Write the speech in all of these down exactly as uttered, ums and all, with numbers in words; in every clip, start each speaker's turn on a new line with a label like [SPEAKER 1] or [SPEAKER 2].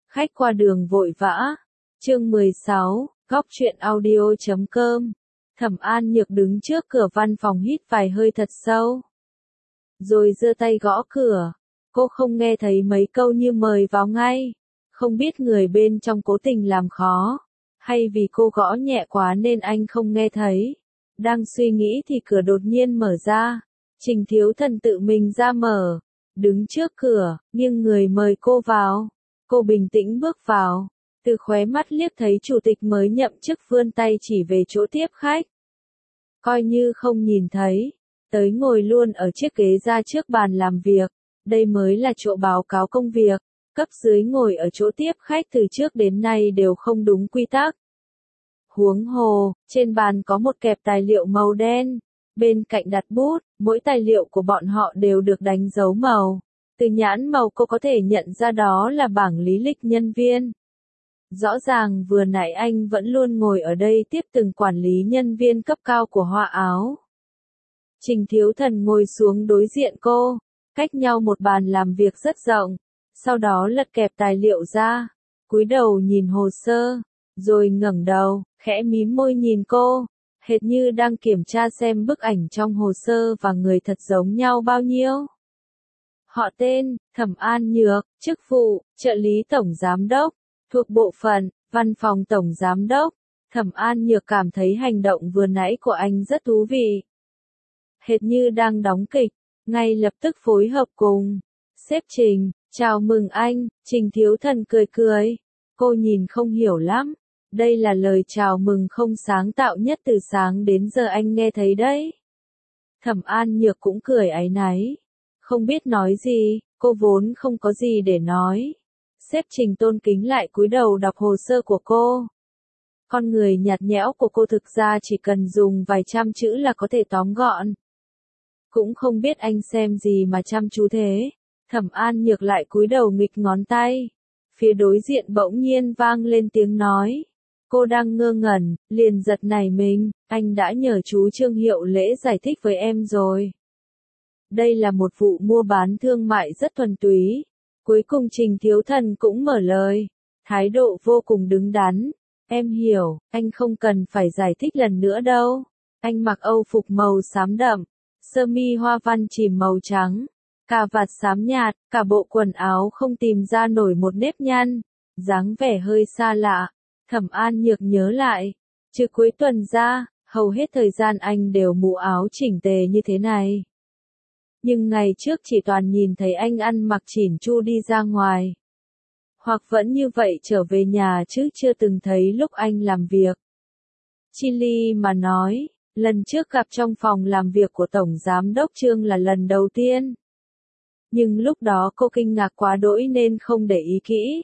[SPEAKER 1] Khách qua đường vội vã. Chương mười sáu, góc truyện audio chấm com. Thẩm An Nhược đứng trước cửa văn phòng hít vài hơi thật sâu. Rồi giơ tay gõ cửa. Cô không nghe thấy mấy câu như mời vào ngay. Không biết người bên trong cố tình làm khó. Hay vì cô gõ nhẹ quá nên anh không nghe thấy. Đang suy nghĩ thì cửa đột nhiên mở ra. Trình Thiếu Thần tự mình ra mở. Đứng trước cửa, nghiêng người mời cô vào. Cô bình tĩnh bước vào. Từ khóe mắt liếc thấy chủ tịch mới nhậm chức vươn tay chỉ về chỗ tiếp khách. Coi như không nhìn thấy. Tới ngồi luôn ở chiếc ghế ra trước bàn làm việc. Đây mới là chỗ báo cáo công việc. Cấp dưới ngồi ở chỗ tiếp khách từ trước đến nay đều không đúng quy tắc. Huống hồ, trên bàn có một kẹp tài liệu màu đen. Bên cạnh đặt bút, mỗi tài liệu của bọn họ đều được đánh dấu màu. Từ nhãn màu cô có thể nhận ra đó là bảng lý lịch nhân viên. Rõ ràng vừa nãy anh vẫn luôn ngồi ở đây tiếp từng quản lý nhân viên cấp cao của Hoa Áo. Trình Thiếu Thần ngồi xuống đối diện cô, cách nhau một bàn làm việc rất rộng. Sau đó lật kẹp tài liệu ra, cúi đầu nhìn hồ sơ, rồi ngẩng đầu, khẽ mím môi nhìn cô, hệt như đang kiểm tra xem bức ảnh trong hồ sơ và người thật giống nhau bao nhiêu. Họ tên, Thẩm An Nhược, chức vụ, trợ lý tổng giám đốc, thuộc bộ phận, văn phòng tổng giám đốc. Thẩm An Nhược cảm thấy hành động vừa nãy của anh rất thú vị. Hệt như đang đóng kịch, ngay lập tức phối hợp cùng. Sếp Trình, chào mừng anh, Trình Thiếu Thần cười cười. Cô nhìn không hiểu lắm. Đây là lời chào mừng không sáng tạo nhất từ sáng đến giờ anh nghe thấy đấy. Thẩm An Nhược cũng cười áy náy. Không biết nói gì, cô vốn không có gì để nói. Sếp Trình tôn kính lại cúi đầu đọc hồ sơ của cô. Con người nhạt nhẽo của cô thực ra chỉ cần dùng vài trăm chữ là có thể tóm gọn. Cũng không biết anh xem gì mà chăm chú thế. Thẩm An Nhược lại cúi đầu nghịch ngón tay. Phía đối diện bỗng nhiên vang lên tiếng nói. Cô đang ngơ ngẩn, liền giật nảy mình, anh đã nhờ chú Trương Hiệu Lễ giải thích với em rồi. Đây là một vụ mua bán thương mại rất thuần túy. Cuối cùng Trình Thiếu Thần cũng mở lời. Thái độ vô cùng đứng đắn. Em hiểu, anh không cần phải giải thích lần nữa đâu. Anh mặc âu phục màu xám đậm, sơ mi hoa văn chìm màu trắng, cà vạt xám nhạt, cả bộ quần áo không tìm ra nổi một nếp nhăn, dáng vẻ hơi xa lạ. Thẩm An Nhược nhớ lại, trừ cuối tuần ra, hầu hết thời gian anh đều mũ áo chỉnh tề như thế này. Nhưng ngày trước chỉ toàn nhìn thấy anh ăn mặc chỉn chu đi ra ngoài. Hoặc vẫn như vậy trở về nhà chứ chưa từng thấy lúc anh làm việc. Chili mà nói, lần trước gặp trong phòng làm việc của Tổng Giám đốc Trương là lần đầu tiên. Nhưng lúc đó cô kinh ngạc quá đỗi nên không để ý kỹ.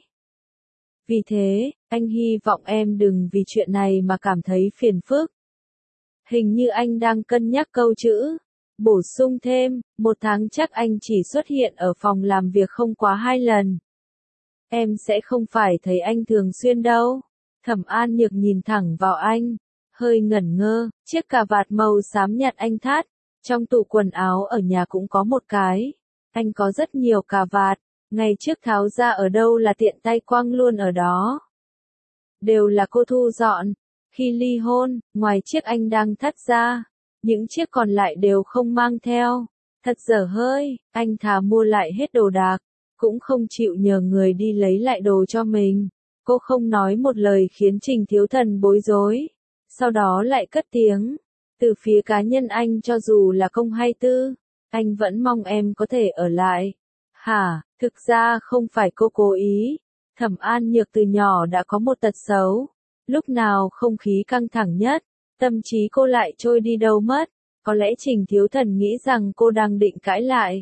[SPEAKER 1] Vì thế, anh hy vọng em đừng vì chuyện này mà cảm thấy phiền phức. Hình như anh đang cân nhắc câu chữ. Bổ sung thêm, một tháng chắc anh chỉ xuất hiện ở phòng làm việc không quá hai lần. Em sẽ không phải thấy anh thường xuyên đâu. Thẩm An Nhược nhìn thẳng vào anh, hơi ngẩn ngơ, chiếc cà vạt màu xám nhạt anh thắt, trong tủ quần áo ở nhà cũng có một cái. Anh có rất nhiều cà vạt, ngày trước tháo ra ở đâu là tiện tay quăng luôn ở đó. Đều là cô thu dọn. Khi ly hôn, ngoài chiếc anh đang thắt ra, những chiếc còn lại đều không mang theo. Thật dở hơi, anh thà mua lại hết đồ đạc, cũng không chịu nhờ người đi lấy lại đồ cho mình. Cô không nói một lời khiến Trình Thiếu Thần bối rối. Sau đó lại cất tiếng. Từ phía cá nhân anh cho dù là công hay tư, anh vẫn mong em có thể ở lại. Hả, thực ra không phải cô cố ý. Thẩm An Nhược từ nhỏ đã có một tật xấu. Lúc nào không khí căng thẳng nhất, tâm trí cô lại trôi đi đâu mất. Có lẽ Trình Thiếu Thần nghĩ rằng cô đang định cãi lại.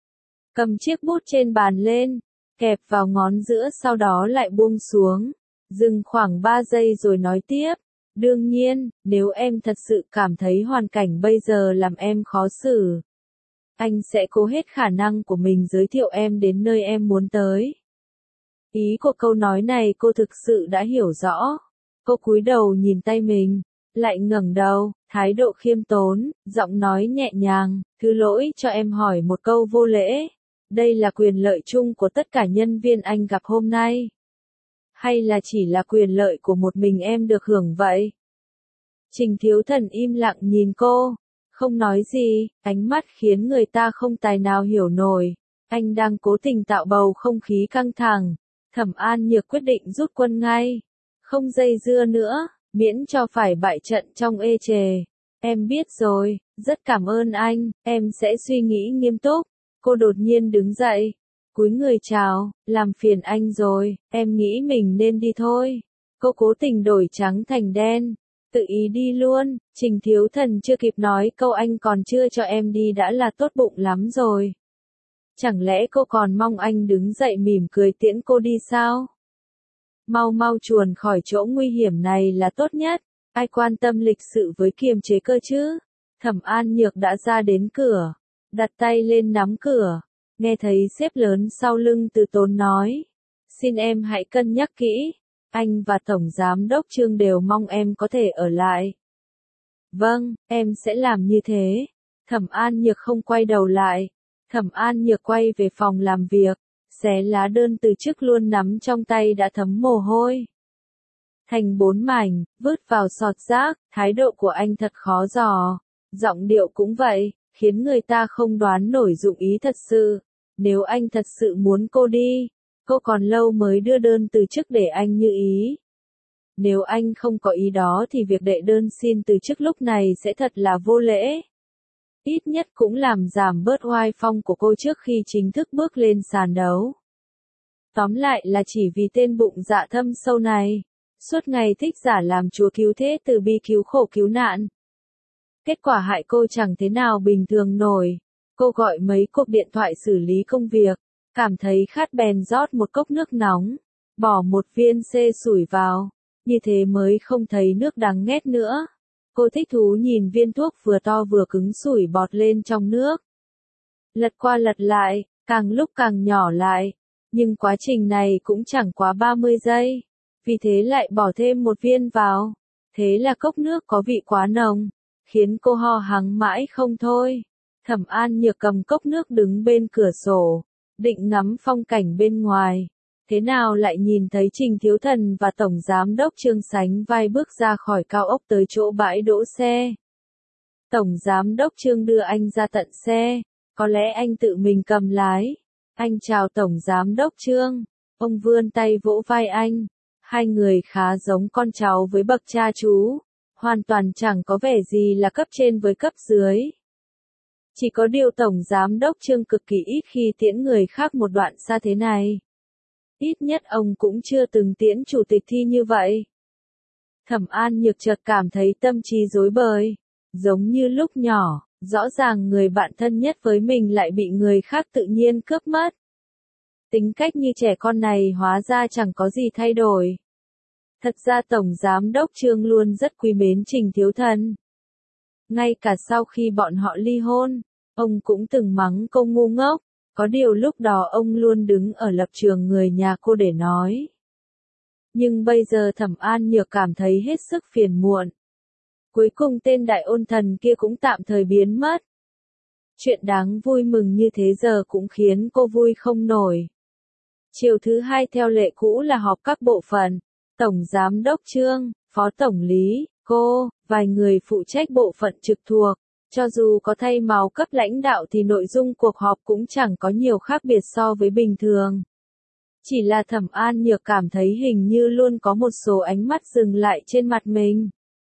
[SPEAKER 1] Cầm chiếc bút trên bàn lên, kẹp vào ngón giữa sau đó lại buông xuống. Dừng khoảng ba giây rồi nói tiếp. Đương nhiên, nếu em thật sự cảm thấy hoàn cảnh bây giờ làm em khó xử, anh sẽ cố hết khả năng của mình giới thiệu em đến nơi em muốn tới. Ý của câu nói này cô thực sự đã hiểu rõ. Cô cúi đầu nhìn tay mình, lại ngẩng đầu, thái độ khiêm tốn, giọng nói nhẹ nhàng, thứ lỗi cho em hỏi một câu vô lễ. Đây là quyền lợi chung của tất cả nhân viên anh gặp hôm nay. Hay là chỉ là quyền lợi của một mình em được hưởng vậy? Trình Thiếu Thần im lặng nhìn cô, không nói gì, ánh mắt khiến người ta không tài nào hiểu nổi. Anh đang cố tình tạo bầu không khí căng thẳng. Thẩm An Nhược quyết định rút quân ngay. Không dây dưa nữa, miễn cho phải bại trận trong ê chề. Em biết rồi, rất cảm ơn anh, em sẽ suy nghĩ nghiêm túc. Cô đột nhiên đứng dậy, cúi người chào, làm phiền anh rồi, em nghĩ mình nên đi thôi. Cô cố tình đổi trắng thành đen, tự ý đi luôn. Trình Thiếu Thần chưa kịp nói câu anh còn chưa cho em đi đã là tốt bụng lắm rồi. Chẳng lẽ cô còn mong anh đứng dậy mỉm cười tiễn cô đi sao? Mau mau chuồn khỏi chỗ nguy hiểm này là tốt nhất, ai quan tâm lịch sự với kiềm chế cơ chứ? Thẩm An Nhược đã ra đến cửa, đặt tay lên nắm cửa, nghe thấy sếp lớn sau lưng từ tốn nói. Xin em hãy cân nhắc kỹ, anh và Tổng Giám Đốc Trương đều mong em có thể ở lại. Vâng, em sẽ làm như thế. Thẩm An Nhược không quay đầu lại. Thẩm An Nhược quay về phòng làm việc, xé lá đơn từ chức luôn nắm trong tay đã thấm mồ hôi. Thành bốn mảnh, vứt vào sọt rác, thái độ của anh thật khó dò. Giọng điệu cũng vậy, khiến người ta không đoán nổi dụng ý thật sự. Nếu anh thật sự muốn cô đi, cô còn lâu mới đưa đơn từ chức để anh như ý. Nếu anh không có ý đó thì việc đệ đơn xin từ chức lúc này sẽ thật là vô lễ. Ít nhất cũng làm giảm bớt oai phong của cô trước khi chính thức bước lên sàn đấu. Tóm lại là chỉ vì tên bụng dạ thâm sâu này, suốt ngày thích giả làm chúa cứu thế từ bi cứu khổ cứu nạn. Kết quả hại cô chẳng thế nào bình thường nổi. Cô gọi mấy cuộc điện thoại xử lý công việc, cảm thấy khát bèn rót một cốc nước nóng, bỏ một viên xê sủi vào, như thế mới không thấy nước đắng nghét nữa. Cô thích thú nhìn viên thuốc vừa to vừa cứng sủi bọt lên trong nước. Lật qua lật lại, càng lúc càng nhỏ lại, nhưng quá trình này cũng chẳng quá ba mươi giây, vì thế lại bỏ thêm một viên vào. Thế là cốc nước có vị quá nồng, khiến cô ho hắng mãi không thôi. Thẩm An Nhược cầm cốc nước đứng bên cửa sổ, định ngắm phong cảnh bên ngoài. Thế nào lại nhìn thấy Trình Thiếu Thần và Tổng Giám Đốc Trương sánh vai bước ra khỏi cao ốc tới chỗ bãi đỗ xe. Tổng Giám Đốc Trương đưa anh ra tận xe, có lẽ anh tự mình cầm lái. Anh chào Tổng Giám Đốc Trương, ông vươn tay vỗ vai anh. Hai người khá giống con cháu với bậc cha chú, hoàn toàn chẳng có vẻ gì là cấp trên với cấp dưới. Chỉ có điều Tổng Giám Đốc Trương cực kỳ ít khi tiễn người khác một đoạn xa thế này. Ít nhất ông cũng chưa từng tiễn chủ tịch thi như vậy. Thẩm An Nhược chợt cảm thấy tâm trí rối bời, giống như lúc nhỏ, rõ ràng người bạn thân nhất với mình lại bị người khác tự nhiên cướp mất. Tính cách như trẻ con này hóa ra chẳng có gì thay đổi. Thật ra Tổng Giám Đốc Trương luôn rất quý mến Trình Thiếu Thần. Ngay cả sau khi bọn họ ly hôn, ông cũng từng mắng cô ngu ngốc. Có điều lúc đó ông luôn đứng ở lập trường người nhà cô để nói. Nhưng bây giờ Thẩm An Nhược cảm thấy hết sức phiền muộn. Cuối cùng tên đại ôn thần kia cũng tạm thời biến mất. Chuyện đáng vui mừng như thế giờ cũng khiến cô vui không nổi. Chiều thứ hai theo lệ cũ là họp các bộ phận. Tổng Giám Đốc Trương, Phó Tổng Lý, cô, vài người phụ trách bộ phận trực thuộc. Cho dù có thay máu cấp lãnh đạo thì nội dung cuộc họp cũng chẳng có nhiều khác biệt so với bình thường. Chỉ là Thẩm An Nhược cảm thấy hình như luôn có một số ánh mắt dừng lại trên mặt mình.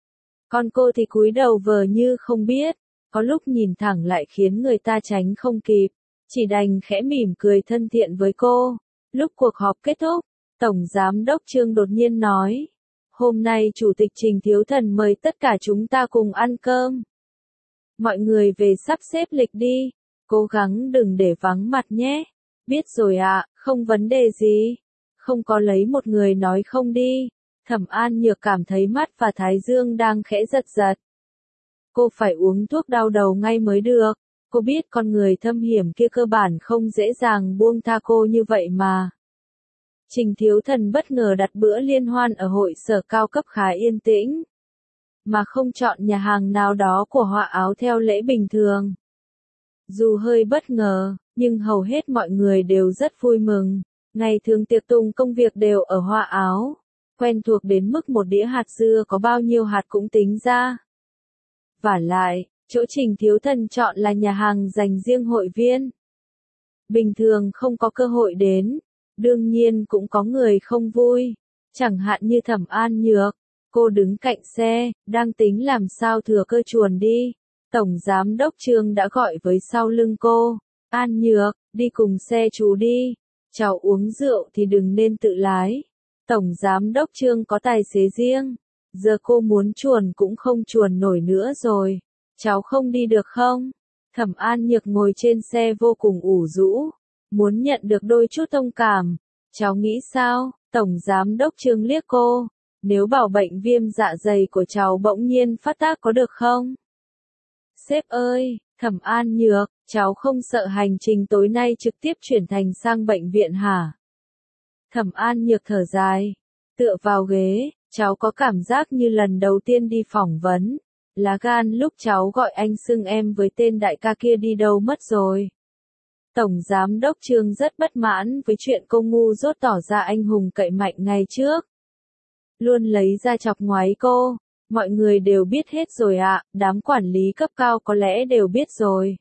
[SPEAKER 1] Còn cô thì cúi đầu vờ như không biết, có lúc nhìn thẳng lại khiến người ta tránh không kịp, chỉ đành khẽ mỉm cười thân thiện với cô. Lúc cuộc họp kết thúc, Tổng Giám Đốc Trương đột nhiên nói, hôm nay Chủ tịch Trình Thiếu Thần mời tất cả chúng ta cùng ăn cơm. Mọi người về sắp xếp lịch đi, cố gắng đừng để vắng mặt nhé. Biết rồi ạ, không vấn đề gì. Không có lấy một người nói không đi. Thẩm An Nhược cảm thấy mắt và thái dương đang khẽ giật giật. Cô phải uống thuốc đau đầu ngay mới được. Cô biết con người thâm hiểm kia cơ bản không dễ dàng buông tha cô như vậy mà. Trình Thiếu Thần bất ngờ đặt bữa liên hoan ở hội sở cao cấp khá yên tĩnh. Mà không chọn nhà hàng nào đó của họa áo theo lễ bình thường. Dù hơi bất ngờ, nhưng hầu hết mọi người đều rất vui mừng. Ngày thường tiệc tùng công việc đều ở Hoa Áo, quen thuộc đến mức một đĩa hạt dưa có bao nhiêu hạt cũng tính ra. Vả lại, chỗ Trình Thiếu Thần chọn là nhà hàng dành riêng hội viên. Bình thường không có cơ hội đến, đương nhiên cũng có người không vui, chẳng hạn như Thẩm An Nhược, cô đứng cạnh xe, đang tính làm sao thừa cơ chuồn đi. Tổng Giám đốc Trương đã gọi với sau lưng cô, An Nhược, đi cùng xe chú đi, cháu uống rượu thì đừng nên tự lái. Tổng Giám đốc Trương có tài xế riêng, giờ cô muốn chuồn cũng không chuồn nổi nữa rồi, cháu không đi được không? Thẩm An Nhược ngồi trên xe vô cùng ủ rũ, muốn nhận được đôi chút thông cảm. Cháu nghĩ sao? Tổng Giám đốc Trương liếc cô, nếu bảo bệnh viêm dạ dày của cháu bỗng nhiên phát tác có được không? Sếp ơi, Thẩm An Nhược, cháu không sợ hành trình tối nay trực tiếp chuyển thành sang bệnh viện hả? Thẩm An Nhược thở dài, tựa vào ghế, cháu có cảm giác như lần đầu tiên đi phỏng vấn. Lá gan lúc cháu gọi anh xưng em với tên đại ca kia đi đâu mất rồi. Tổng Giám đốc Trương rất bất mãn với chuyện cô ngu dốt tỏ ra anh hùng cậy mạnh ngày trước. Luôn lấy ra chọc ngoáy cô, mọi người đều biết hết rồi ạ, đám quản lý cấp cao có lẽ đều biết rồi.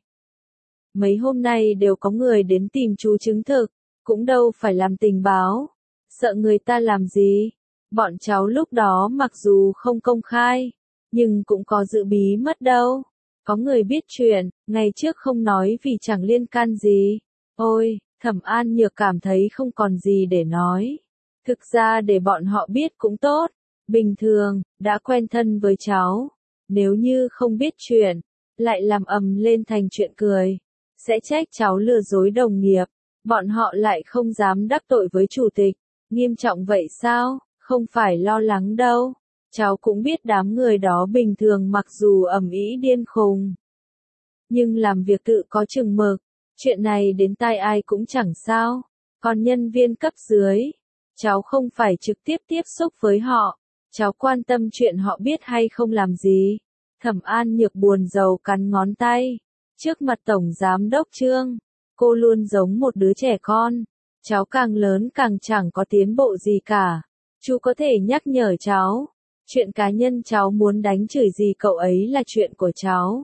[SPEAKER 1] Mấy hôm nay đều có người đến tìm chú chứng thực, cũng đâu phải làm tình báo, sợ người ta làm gì. Bọn cháu lúc đó mặc dù không công khai, nhưng cũng có giữ bí mất đâu. Có người biết chuyện, ngày trước không nói vì chẳng liên can gì. Ôi, Thẩm An Nhược cảm thấy không còn gì để nói. Thực ra để bọn họ biết cũng tốt. Bình thường, đã quen thân với cháu. Nếu như không biết chuyện, lại làm ầm lên thành chuyện cười. Sẽ trách cháu lừa dối đồng nghiệp. Bọn họ lại không dám đắc tội với chủ tịch. Nghiêm trọng vậy sao? Không phải lo lắng đâu. Cháu cũng biết đám người đó bình thường mặc dù ầm ĩ điên khùng, nhưng làm việc tự có chừng mực, chuyện này đến tai ai cũng chẳng sao. Còn nhân viên cấp dưới, cháu không phải trực tiếp tiếp xúc với họ, cháu quan tâm chuyện họ biết hay không làm gì. Thẩm An Nhược buồn rầu cắn ngón tay, trước mặt Tổng Giám đốc Trương, cô luôn giống một đứa trẻ con, cháu càng lớn càng chẳng có tiến bộ gì cả. Chú có thể nhắc nhở cháu. Chuyện cá nhân cháu muốn đánh chửi gì cậu ấy là chuyện của cháu.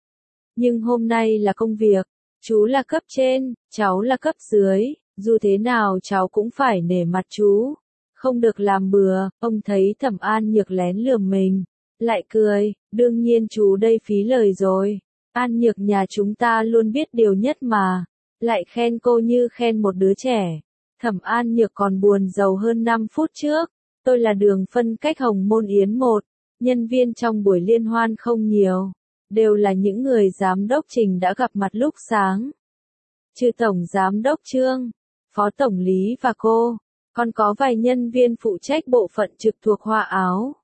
[SPEAKER 1] Nhưng hôm nay là công việc, chú là cấp trên, cháu là cấp dưới, dù thế nào cháu cũng phải nể mặt chú. Không được làm bừa. Ông thấy Thẩm An Nhược lén lườm mình, lại cười, đương nhiên chú đây phí lời rồi. An Nhược nhà chúng ta luôn biết điều nhất mà, lại khen cô như khen một đứa trẻ. Thẩm An Nhược còn buồn rầu hơn năm phút trước. Tôi là đường phân cách Hồng Môn Yến một, nhân viên trong buổi liên hoan không nhiều, đều là những người giám đốc Trình đã gặp mặt lúc sáng. Trừ Tổng Giám đốc Trương, Phó Tổng Lý và cô, còn có vài nhân viên phụ trách bộ phận trực thuộc Hoa Áo.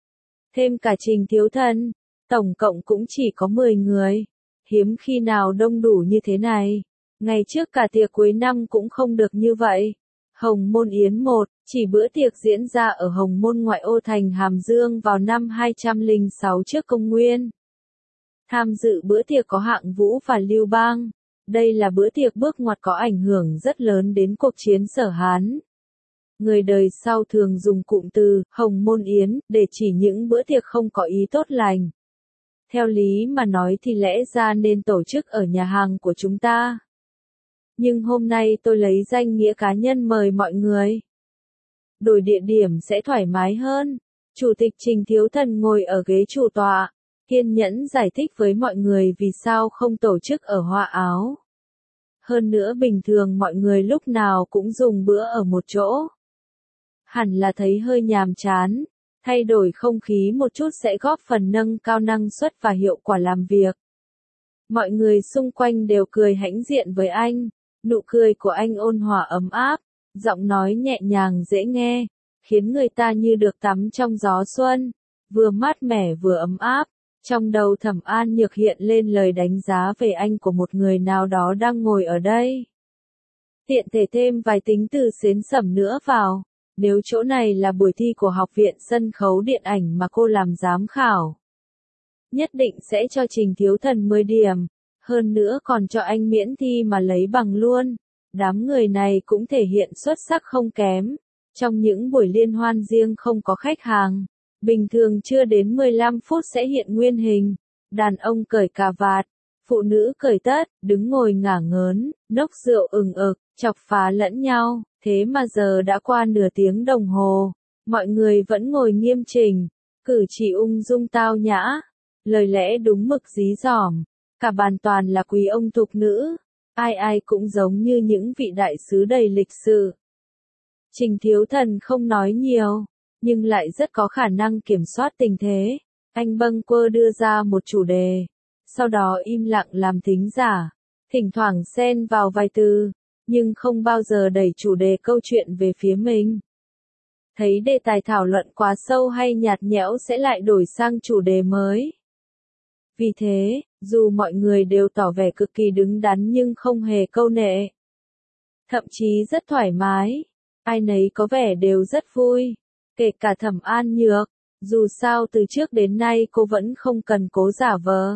[SPEAKER 1] Thêm cả Trình Thiếu Thần, tổng cộng cũng chỉ có mười người, hiếm khi nào đông đủ như thế này. Ngày trước cả tiệc cuối năm cũng không được như vậy. Hồng Môn Yến một, chỉ bữa tiệc diễn ra ở Hồng Môn ngoại ô thành Hàm Dương vào năm hai trăm lẻ sáu trước công nguyên. Tham dự bữa tiệc có Hạng Vũ và Lưu Bang. Đây là bữa tiệc bước ngoặt có ảnh hưởng rất lớn đến cuộc chiến Sở Hán. Người đời sau thường dùng cụm từ Hồng Môn Yến để chỉ những bữa tiệc không có ý tốt lành. Theo lý mà nói thì lẽ ra nên tổ chức ở nhà hàng của chúng ta. Nhưng hôm nay tôi lấy danh nghĩa cá nhân mời mọi người. Đổi địa điểm sẽ thoải mái hơn. Chủ tịch Trình Thiếu Thần ngồi ở ghế chủ tọa, kiên nhẫn giải thích với mọi người vì sao không tổ chức ở Hoa Áo. Hơn nữa bình thường mọi người lúc nào cũng dùng bữa ở một chỗ. Hẳn là thấy hơi nhàm chán, thay đổi không khí một chút sẽ góp phần nâng cao năng suất và hiệu quả làm việc. Mọi người xung quanh đều cười hãnh diện với anh. Nụ cười của anh ôn hòa ấm áp, giọng nói nhẹ nhàng dễ nghe, khiến người ta như được tắm trong gió xuân, vừa mát mẻ vừa ấm áp. Trong đầu Thẩm An Nhược hiện lên lời đánh giá về anh của một người nào đó đang ngồi ở đây. Tiện thể thêm vài tính từ xến sẩm nữa vào, nếu chỗ này là buổi thi của Học viện Sân khấu Điện ảnh mà cô làm giám khảo, nhất định sẽ cho Trình Thiếu Thần mười điểm. Hơn nữa còn cho anh miễn thi mà lấy bằng luôn. Đám người này cũng thể hiện xuất sắc không kém. Trong những buổi liên hoan riêng không có khách hàng, bình thường chưa đến mười lăm phút sẽ hiện nguyên hình. Đàn ông cởi cà vạt, phụ nữ cởi tất, đứng ngồi ngả ngớn, nốc rượu ừng ực, chọc phá lẫn nhau. Thế mà giờ đã qua nửa tiếng đồng hồ, mọi người vẫn ngồi nghiêm chỉnh, cử chỉ ung dung tao nhã, lời lẽ đúng mực dí dỏm, cả bàn toàn là quý ông thục nữ, ai ai cũng giống như những vị đại sứ đầy lịch sự. Trình Thiếu Thần không nói nhiều, nhưng lại rất có khả năng kiểm soát tình thế. Anh bâng quơ đưa ra một chủ đề, sau đó im lặng làm thính giả, thỉnh thoảng xen vào vài từ, nhưng không bao giờ đẩy chủ đề câu chuyện về phía mình. Thấy đề tài thảo luận quá sâu hay nhạt nhẽo sẽ lại đổi sang chủ đề mới. Vì thế, dù mọi người đều tỏ vẻ cực kỳ đứng đắn nhưng không hề câu nệ. Thậm chí rất thoải mái, ai nấy có vẻ đều rất vui, kể cả Thẩm An Nhược, dù sao từ trước đến nay cô vẫn không cần cố giả vờ.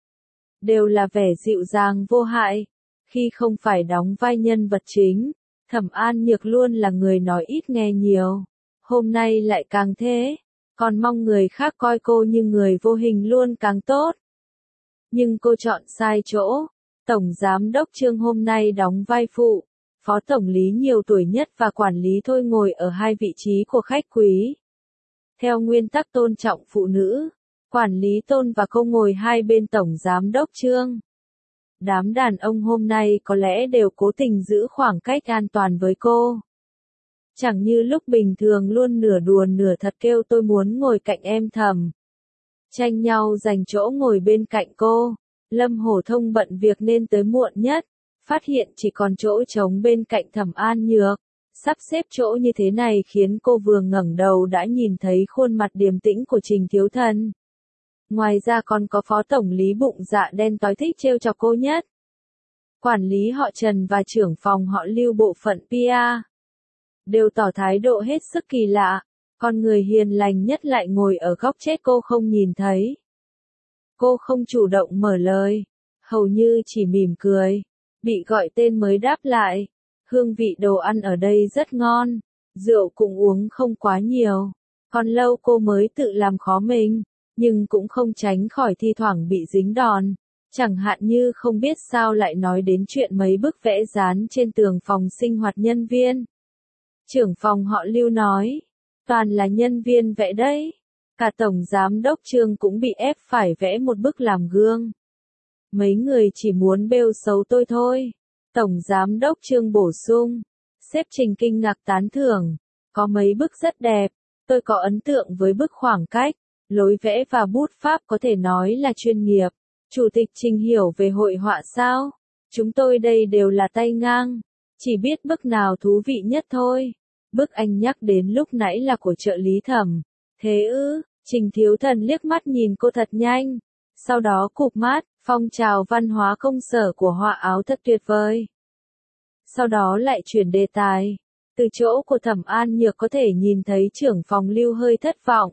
[SPEAKER 1] Đều là vẻ dịu dàng vô hại, khi không phải đóng vai nhân vật chính, Thẩm An Nhược luôn là người nói ít nghe nhiều, hôm nay lại càng thế, còn mong người khác coi cô như người vô hình luôn càng tốt. Nhưng cô chọn sai chỗ, Tổng Giám đốc Trương hôm nay đóng vai phụ, Phó Tổng lý nhiều tuổi nhất và quản lý thôi ngồi ở hai vị trí của khách quý. Theo nguyên tắc tôn trọng phụ nữ, quản lý Tôn và cô ngồi hai bên Tổng Giám đốc Trương. Đám đàn ông hôm nay có lẽ đều cố tình giữ khoảng cách an toàn với cô. Chẳng như lúc bình thường luôn nửa đùa nửa thật kêu tôi muốn ngồi cạnh em Thẩm. Tranh nhau giành chỗ ngồi bên cạnh cô. Lâm Hổ Thông bận việc nên tới muộn nhất, phát hiện chỉ còn chỗ trống bên cạnh Thẩm An Nhược. Sắp xếp chỗ như thế này khiến cô vừa ngẩng đầu đã nhìn thấy khuôn mặt điềm tĩnh của Trình Thiếu Thần. Ngoài ra còn có Phó Tổng lý bụng dạ đen tối thích trêu chọc cô nhất. Quản lý họ Trần và trưởng phòng họ Lưu bộ phận pê e đều tỏ thái độ hết sức kỳ lạ, con người hiền lành nhất lại ngồi ở góc chết cô không nhìn thấy. Cô không chủ động mở lời, hầu như chỉ mỉm cười, bị gọi tên mới đáp lại. Hương vị đồ ăn ở đây rất ngon, rượu cũng uống không quá nhiều, còn lâu cô mới tự làm khó mình, nhưng cũng không tránh khỏi thi thoảng bị dính đòn, chẳng hạn như không biết sao lại nói đến chuyện mấy bức vẽ dán trên tường phòng sinh hoạt nhân viên. Trưởng phòng họ Lưu nói, toàn là nhân viên vẽ đấy, cả Tổng Giám đốc Trương cũng bị ép phải vẽ một bức làm gương. Mấy người chỉ muốn bêu xấu tôi thôi. Tổng Giám đốc Trương bổ sung, sếp Trình kinh ngạc tán thưởng, có mấy bức rất đẹp, tôi có ấn tượng với bức khoảng cách, lối vẽ và bút pháp có thể nói là chuyên nghiệp. Chủ tịch Trình hiểu về hội họa sao? Chúng tôi đây đều là tay ngang, chỉ biết bức nào thú vị nhất thôi. Bức anh nhắc đến lúc nãy là của trợ lý Thẩm. Thế ư? Trình Thiếu Thần liếc mắt nhìn cô thật nhanh, sau đó cụp mắt. Phong trào văn hóa công sở của họa áo thật tuyệt vời. Sau đó lại chuyển đề tài. Từ chỗ của Thẩm An Nhược có thể nhìn thấy trưởng phòng Lưu hơi thất vọng.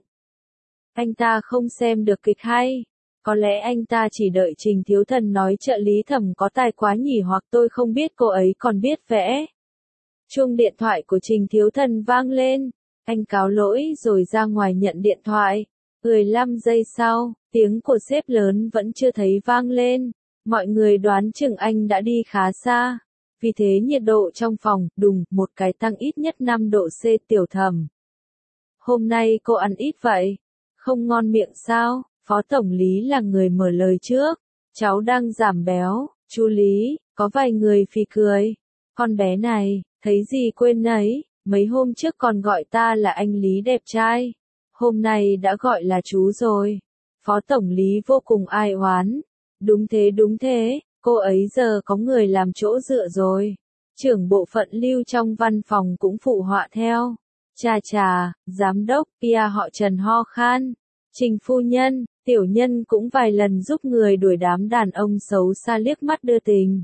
[SPEAKER 1] Anh ta không xem được kịch hay. Có lẽ anh ta chỉ đợi Trình Thiếu Thần nói trợ lý Thẩm có tài quá nhỉ, hoặc tôi không biết cô ấy còn biết vẽ. Chuông điện thoại của Trình Thiếu Thần vang lên. Anh cáo lỗi rồi ra ngoài nhận điện thoại. mười lăm giây sau, tiếng của sếp lớn vẫn chưa thấy vang lên. Mọi người đoán chừng anh đã đi khá xa. Vì thế nhiệt độ trong phòng, đùng, một cái tăng ít nhất năm độ C. Tiểu Thẩm. Hôm nay cô ăn ít vậy. Không ngon miệng sao? Phó Tổng lý là người mở lời trước. Cháu đang giảm béo. Chú Lý, có vài người phì cười. Con bé này, thấy gì quên nấy. Mấy hôm trước còn gọi ta là anh Lý đẹp trai. Hôm nay đã gọi là chú rồi. Phó Tổng lý vô cùng ai oán. Đúng thế đúng thế, cô ấy giờ có người làm chỗ dựa rồi. Trưởng bộ phận Lưu trong văn phòng cũng phụ họa theo. Chà chà, giám đốc pê e họ Trần ho khan. Trình phu nhân, tiểu nhân cũng vài lần giúp người đuổi đám đàn ông xấu xa liếc mắt đưa tình.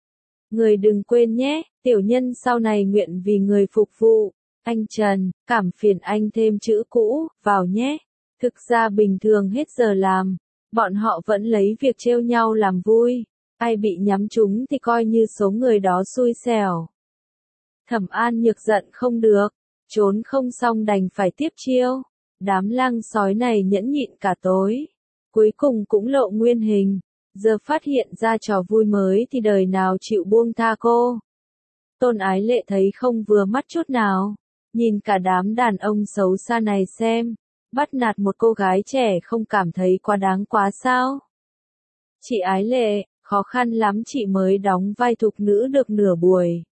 [SPEAKER 1] Người đừng quên nhé, tiểu nhân sau này nguyện vì người phục vụ. Anh Trần, cảm phiền anh thêm chữ cũ, vào nhé. Thực ra bình thường hết giờ làm, bọn họ vẫn lấy việc trêu nhau làm vui. Ai bị nhắm trúng thì coi như số người đó xui xẻo. Thẩm An Nhược giận không được, trốn không xong đành phải tiếp chiêu. Đám lang sói này nhẫn nhịn cả tối. Cuối cùng cũng lộ nguyên hình. Giờ phát hiện ra trò vui mới thì đời nào chịu buông tha cô. Tôn Ái Lệ thấy không vừa mắt chút nào. Nhìn cả đám đàn ông xấu xa này xem. Bắt nạt một cô gái trẻ không cảm thấy quá đáng quá sao? Chị Ái Lệ, khó khăn lắm chị mới đóng vai thục nữ được nửa buổi.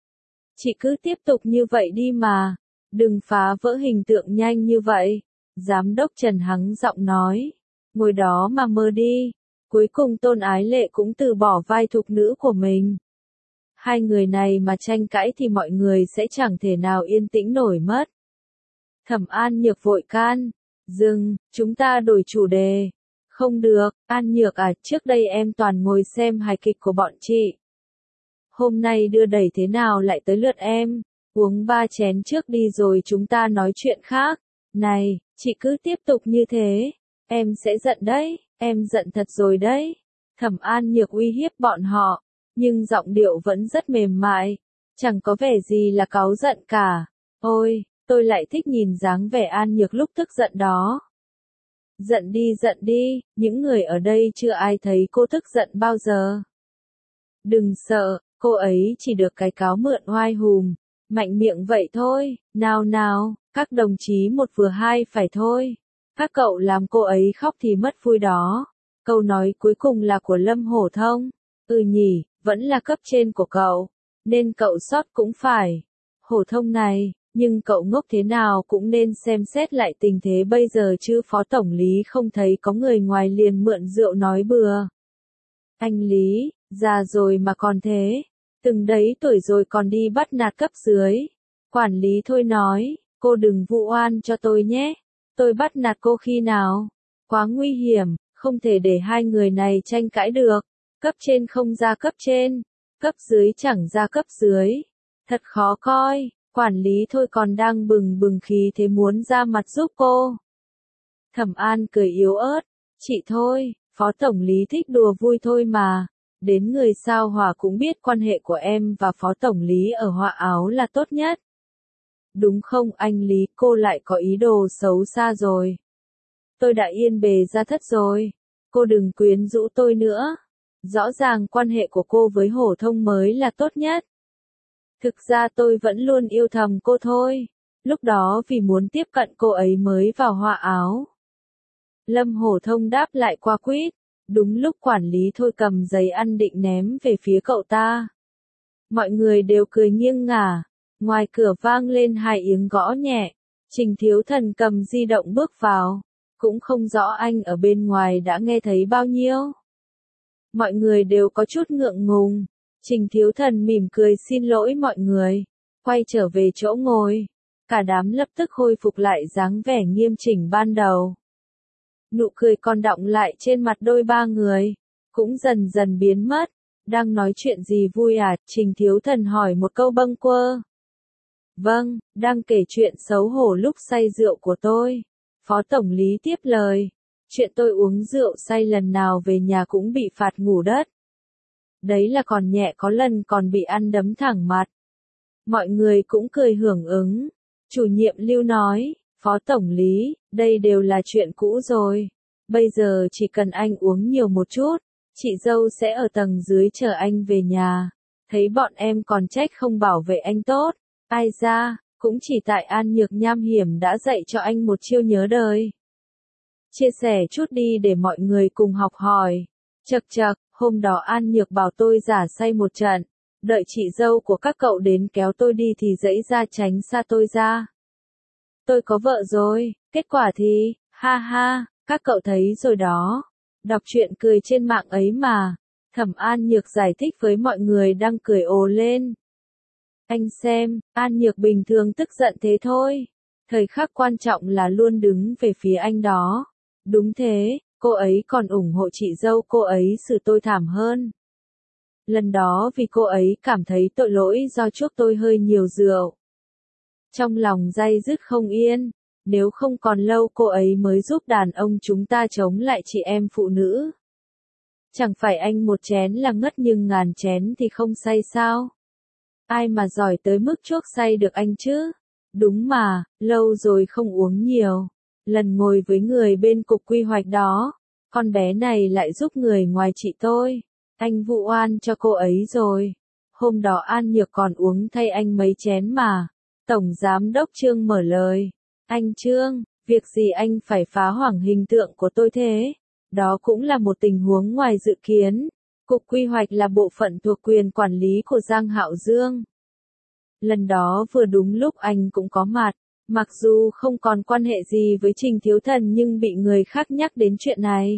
[SPEAKER 1] Chị cứ tiếp tục như vậy đi mà. Đừng phá vỡ hình tượng nhanh như vậy. Giám đốc Trần hắng giọng nói. Ngồi đó mà mơ đi. Cuối cùng Tôn Ái Lệ cũng từ bỏ vai thục nữ của mình. Hai người này mà tranh cãi thì mọi người sẽ chẳng thể nào yên tĩnh nổi mất. Thẩm An Nhược vội can. Dừng, chúng ta đổi chủ đề. Không được, An Nhược à, trước đây em toàn ngồi xem hài kịch của bọn chị. Hôm nay đưa đẩy thế nào lại tới lượt em. Uống ba chén trước đi rồi chúng ta nói chuyện khác. Này, chị cứ tiếp tục như thế. Em sẽ giận đấy, em giận thật rồi đấy. Thẩm An Nhược uy hiếp bọn họ. Nhưng giọng điệu vẫn rất mềm mại. Chẳng có vẻ gì là cáu giận cả. Ôi, tôi lại thích nhìn dáng vẻ An Nhược lúc tức giận đó. Giận đi giận đi, những người ở đây chưa ai thấy cô tức giận bao giờ. Đừng sợ, cô ấy chỉ được cái cáo mượn oai hùm. Mạnh miệng vậy thôi, nào nào, các đồng chí một vừa hai phải thôi. Các cậu làm cô ấy khóc thì mất vui đó. Câu nói cuối cùng là của Lâm Hổ Thông. Ừ nhỉ, vẫn là cấp trên của cậu. Nên cậu sót cũng phải. Hổ Thông này, nhưng cậu ngốc thế nào cũng nên xem xét lại tình thế bây giờ chứ Phó Tổng Lý không thấy có người ngoài liền mượn rượu nói bừa. Anh Lý, già rồi mà còn thế. Từng đấy tuổi rồi còn đi bắt nạt cấp dưới. Quản lý thôi nói, cô đừng vụ oan cho tôi nhé. Tôi bắt nạt cô khi nào? Quá nguy hiểm, không thể để hai người này tranh cãi được. Cấp trên không ra cấp trên, cấp dưới chẳng ra cấp dưới. Thật khó coi, quản lý thôi còn đang bừng bừng khí thế muốn ra mặt giúp cô. Thẩm An cười yếu ớt, chị thôi, Phó Tổng Lý thích đùa vui thôi mà. Đến người sao Hỏa cũng biết quan hệ của em và Phó Tổng Lý ở Họa Áo là tốt nhất. Đúng không anh Lý, cô lại có ý đồ xấu xa rồi. Tôi đã yên bề ra thất rồi. Cô đừng quyến rũ tôi nữa. Rõ ràng quan hệ của cô với Hổ Thông mới là tốt nhất. Thực ra tôi vẫn luôn yêu thầm cô thôi. Lúc đó vì muốn tiếp cận cô ấy mới vào Họa Áo. Lâm Hổ Thông đáp lại qua quýt. Đúng lúc quản lý thôi cầm giấy ăn định ném về phía cậu ta. Mọi người đều cười nghiêng ngả. Ngoài cửa vang lên hai tiếng gõ nhẹ. Trình Thiếu Thần cầm di động bước vào. Cũng không rõ anh ở bên ngoài đã nghe thấy bao nhiêu. Mọi người đều có chút ngượng ngùng. Trình Thiếu Thần mỉm cười xin lỗi mọi người. Quay trở về chỗ ngồi. Cả đám lập tức khôi phục lại dáng vẻ nghiêm chỉnh ban đầu. Nụ cười còn đọng lại trên mặt đôi ba người. Cũng dần dần biến mất. Đang nói chuyện gì vui à? Trình Thiếu Thần hỏi một câu bâng quơ. Vâng, đang kể chuyện xấu hổ lúc say rượu của tôi. Phó Tổng Lý tiếp lời. Chuyện tôi uống rượu say lần nào về nhà cũng bị phạt ngủ đất. Đấy là còn nhẹ, có lần còn bị ăn đấm thẳng mặt. Mọi người cũng cười hưởng ứng. Chủ nhiệm Lưu nói, Phó Tổng Lý, đây đều là chuyện cũ rồi. Bây giờ chỉ cần anh uống nhiều một chút, chị dâu sẽ ở tầng dưới chờ anh về nhà. Thấy bọn em còn trách không bảo vệ anh tốt. Ai ra, cũng chỉ tại An Nhược nham hiểm đã dạy cho anh một chiêu nhớ đời. Chia sẻ chút đi để mọi người cùng học hỏi. Chậc chậc, hôm đó An Nhược bảo tôi giả say một trận. Đợi chị dâu của các cậu đến kéo tôi đi thì dãy ra tránh xa tôi ra. Tôi có vợ rồi, kết quả thì, ha ha, các cậu thấy rồi đó. Đọc truyện cười trên mạng ấy mà. Thẩm An Nhược giải thích với mọi người đang cười ồ lên. Anh xem, An Nhược bình thường tức giận thế thôi. Thời khắc quan trọng là luôn đứng về phía anh đó. Đúng thế, cô ấy còn ủng hộ chị dâu cô ấy xử tôi thảm hơn. Lần đó vì cô ấy cảm thấy tội lỗi do chuốc tôi hơi nhiều rượu. Trong lòng day dứt không yên, nếu không còn lâu cô ấy mới giúp đàn ông chúng ta chống lại chị em phụ nữ. Chẳng phải anh một chén là ngất nhưng ngàn chén thì không say sao? Ai mà giỏi tới mức chuốc say được anh chứ? Đúng mà, lâu rồi không uống nhiều. Lần ngồi với người bên cục quy hoạch đó, con bé này lại giúp người ngoài chị tôi. Anh vụ oan cho cô ấy rồi. Hôm đó An Nhược còn uống thay anh mấy chén mà. Tổng Giám đốc Trương mở lời. Anh Trương, việc gì anh phải phá hoảng hình tượng của tôi thế? Đó cũng là một tình huống ngoài dự kiến. Cục quy hoạch là bộ phận thuộc quyền quản lý của Giang Hạo Dương. Lần đó vừa đúng lúc anh cũng có mặt. Mặc dù không còn quan hệ gì với Trình Thiếu Thần nhưng bị người khác nhắc đến chuyện này.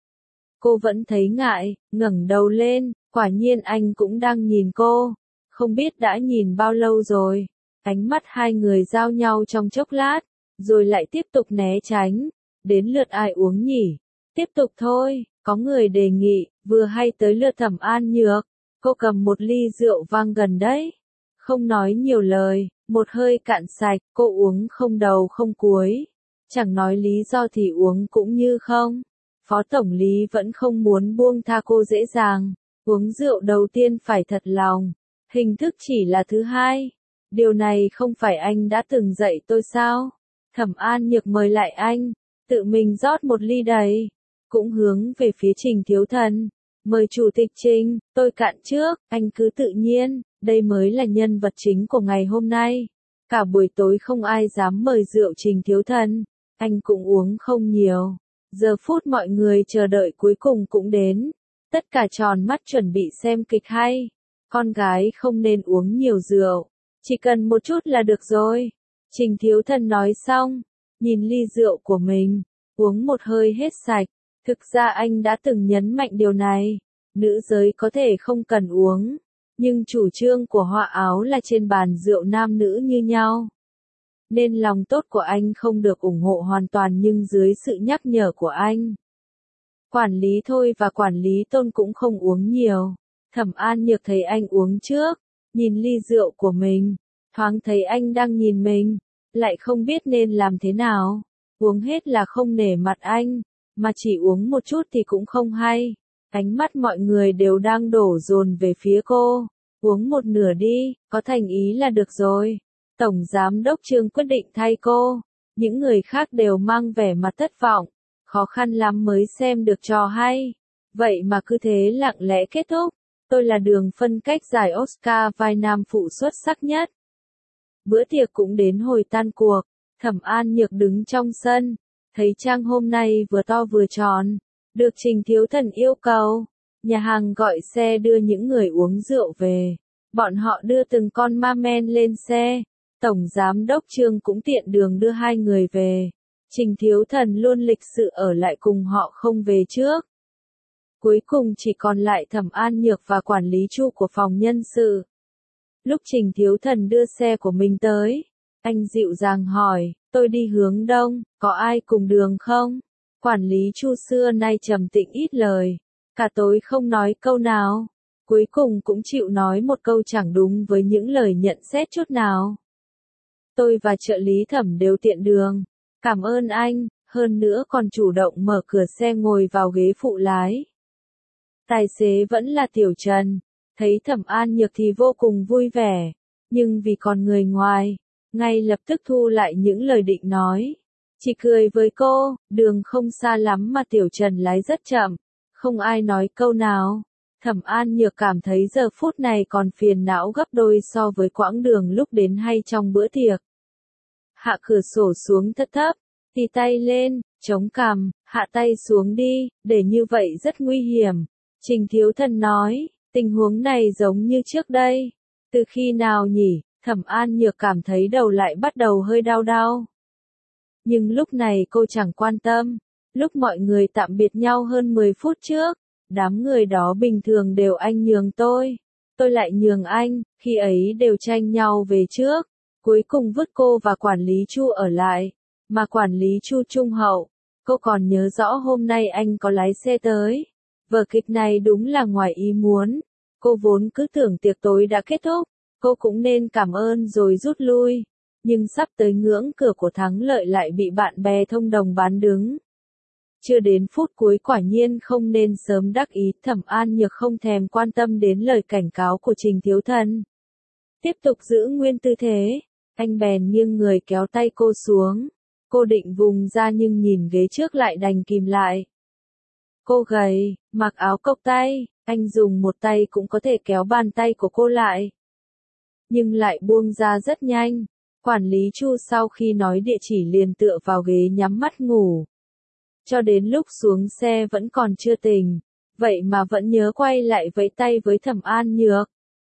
[SPEAKER 1] Cô vẫn thấy ngại, ngẩng đầu lên, quả nhiên anh cũng đang nhìn cô. Không biết đã nhìn bao lâu rồi. Ánh mắt hai người giao nhau trong chốc lát, rồi lại tiếp tục né tránh. Đến lượt ai uống nhỉ? Tiếp tục thôi, có người đề nghị, vừa hay tới lượt Thẩm An Nhược. Cô cầm một ly rượu vang gần đấy. Không nói nhiều lời, một hơi cạn sạch, cô uống không đầu không cuối. Chẳng nói lý do thì uống cũng như không. Phó Tổng lý vẫn không muốn buông tha cô dễ dàng. Uống rượu đầu tiên phải thật lòng. Hình thức chỉ là thứ hai. Điều này không phải anh đã từng dạy tôi sao? Thẩm An Nhược mời lại anh. Tự mình rót một ly đầy. Cũng hướng về phía Trình Thiếu Thần. Mời Chủ tịch Trình, tôi cạn trước, anh cứ tự nhiên. Đây mới là nhân vật chính của ngày hôm nay. Cả buổi tối không ai dám mời rượu Trình Thiếu Thần. Anh cũng uống không nhiều. Giờ phút mọi người chờ đợi cuối cùng cũng đến. Tất cả tròn mắt chuẩn bị xem kịch hay. Con gái không nên uống nhiều rượu. Chỉ cần một chút là được rồi. Trình Thiếu Thần nói xong. Nhìn ly rượu của mình. Uống một hơi hết sạch. Thực ra anh đã từng nhấn mạnh điều này. Nữ giới có thể không cần uống. Nhưng chủ trương của Hoa Áo là trên bàn rượu nam nữ như nhau. Nên lòng tốt của anh không được ủng hộ hoàn toàn nhưng dưới sự nhắc nhở của anh. Quản lý Thôi và quản lý Tôn cũng không uống nhiều. Thẩm An Nhược thấy anh uống trước. Nhìn ly rượu của mình. Thoáng thấy anh đang nhìn mình. Lại không biết nên làm thế nào. Uống hết là không nể mặt anh. Mà chỉ uống một chút thì cũng không hay. Ánh mắt mọi người đều đang đổ dồn về phía cô. Uống một nửa đi, có thành ý là được rồi. Tổng Giám đốc Trương quyết định thay cô. Những người khác đều mang vẻ mặt thất vọng. Khó khăn lắm mới xem được trò hay. Vậy mà cứ thế lặng lẽ kết thúc. Tôi là đường phân cách giải Oscar vai nam phụ xuất sắc nhất. Bữa tiệc cũng đến hồi tan cuộc. Thẩm An Nhược đứng trong sân. Thấy trang hôm nay vừa to vừa tròn. Được Trình Thiếu Thần yêu cầu. Nhà hàng gọi xe đưa những người uống rượu về. Bọn họ đưa từng con ma men lên xe. Tổng Giám đốc Trương cũng tiện đường đưa hai người về. Trình Thiếu Thần luôn lịch sự ở lại cùng họ không về trước. Cuối cùng chỉ còn lại Thẩm An Nhược và quản lý Chu của phòng nhân sự. Lúc Trình Thiếu Thần đưa xe của mình tới, anh dịu dàng hỏi, tôi đi hướng đông, có ai cùng đường không? Quản lý Chu xưa nay trầm tĩnh ít lời, cả tối không nói câu nào. Cuối cùng cũng chịu nói một câu chẳng đúng với những lời nhận xét chút nào. Tôi và trợ lý Thẩm đều tiện đường. Cảm ơn anh, hơn nữa còn chủ động mở cửa xe ngồi vào ghế phụ lái. Tài xế vẫn là Tiểu Trần. Thấy Thẩm An Nhược thì vô cùng vui vẻ. Nhưng vì còn người ngoài, ngay lập tức thu lại những lời định nói. Chỉ cười với cô, đường không xa lắm mà Tiểu Trần lái rất chậm. Không ai nói câu nào. Thẩm An Nhược cảm thấy giờ phút này còn phiền não gấp đôi so với quãng đường lúc đến hay trong bữa tiệc. Hạ cửa sổ xuống thấp thấp, tì tay lên, chống cằm, hạ tay xuống đi, để như vậy rất nguy hiểm. Trình Thiếu Thần nói, tình huống này giống như trước đây. Từ khi nào nhỉ? Thẩm An Nhược cảm thấy đầu lại bắt đầu hơi đau đau. Nhưng lúc này cô chẳng quan tâm. Lúc mọi người tạm biệt nhau hơn mười phút trước, đám người đó bình thường đều anh nhường tôi. Tôi lại nhường anh, khi ấy đều tranh nhau về trước. Cuối cùng vứt cô và quản lý Chu ở lại. Mà quản lý Chu trung hậu. Cô còn nhớ rõ hôm nay anh có lái xe tới. Vở kịch này đúng là ngoài ý muốn. Cô vốn cứ tưởng tiệc tối đã kết thúc. Cô cũng nên cảm ơn rồi rút lui. Nhưng sắp tới ngưỡng cửa của thắng lợi lại bị bạn bè thông đồng bán đứng. Chưa đến phút cuối quả nhiên không nên sớm đắc ý, Thẩm An Nhược không thèm quan tâm đến lời cảnh cáo của Trình Thiếu Thần. Tiếp tục giữ nguyên tư thế, anh bèn nghiêng người kéo tay cô xuống. Cô định vùng ra nhưng nhìn ghế trước lại đành kìm lại. Cô gầy, mặc áo cộc tay, anh dùng một tay cũng có thể kéo bàn tay của cô lại. Nhưng lại buông ra rất nhanh. Quản lý Chu sau khi nói địa chỉ liền tựa vào ghế nhắm mắt ngủ. Cho đến lúc xuống xe vẫn còn chưa tỉnh, vậy mà vẫn nhớ quay lại vẫy tay với Thẩm An Nhược.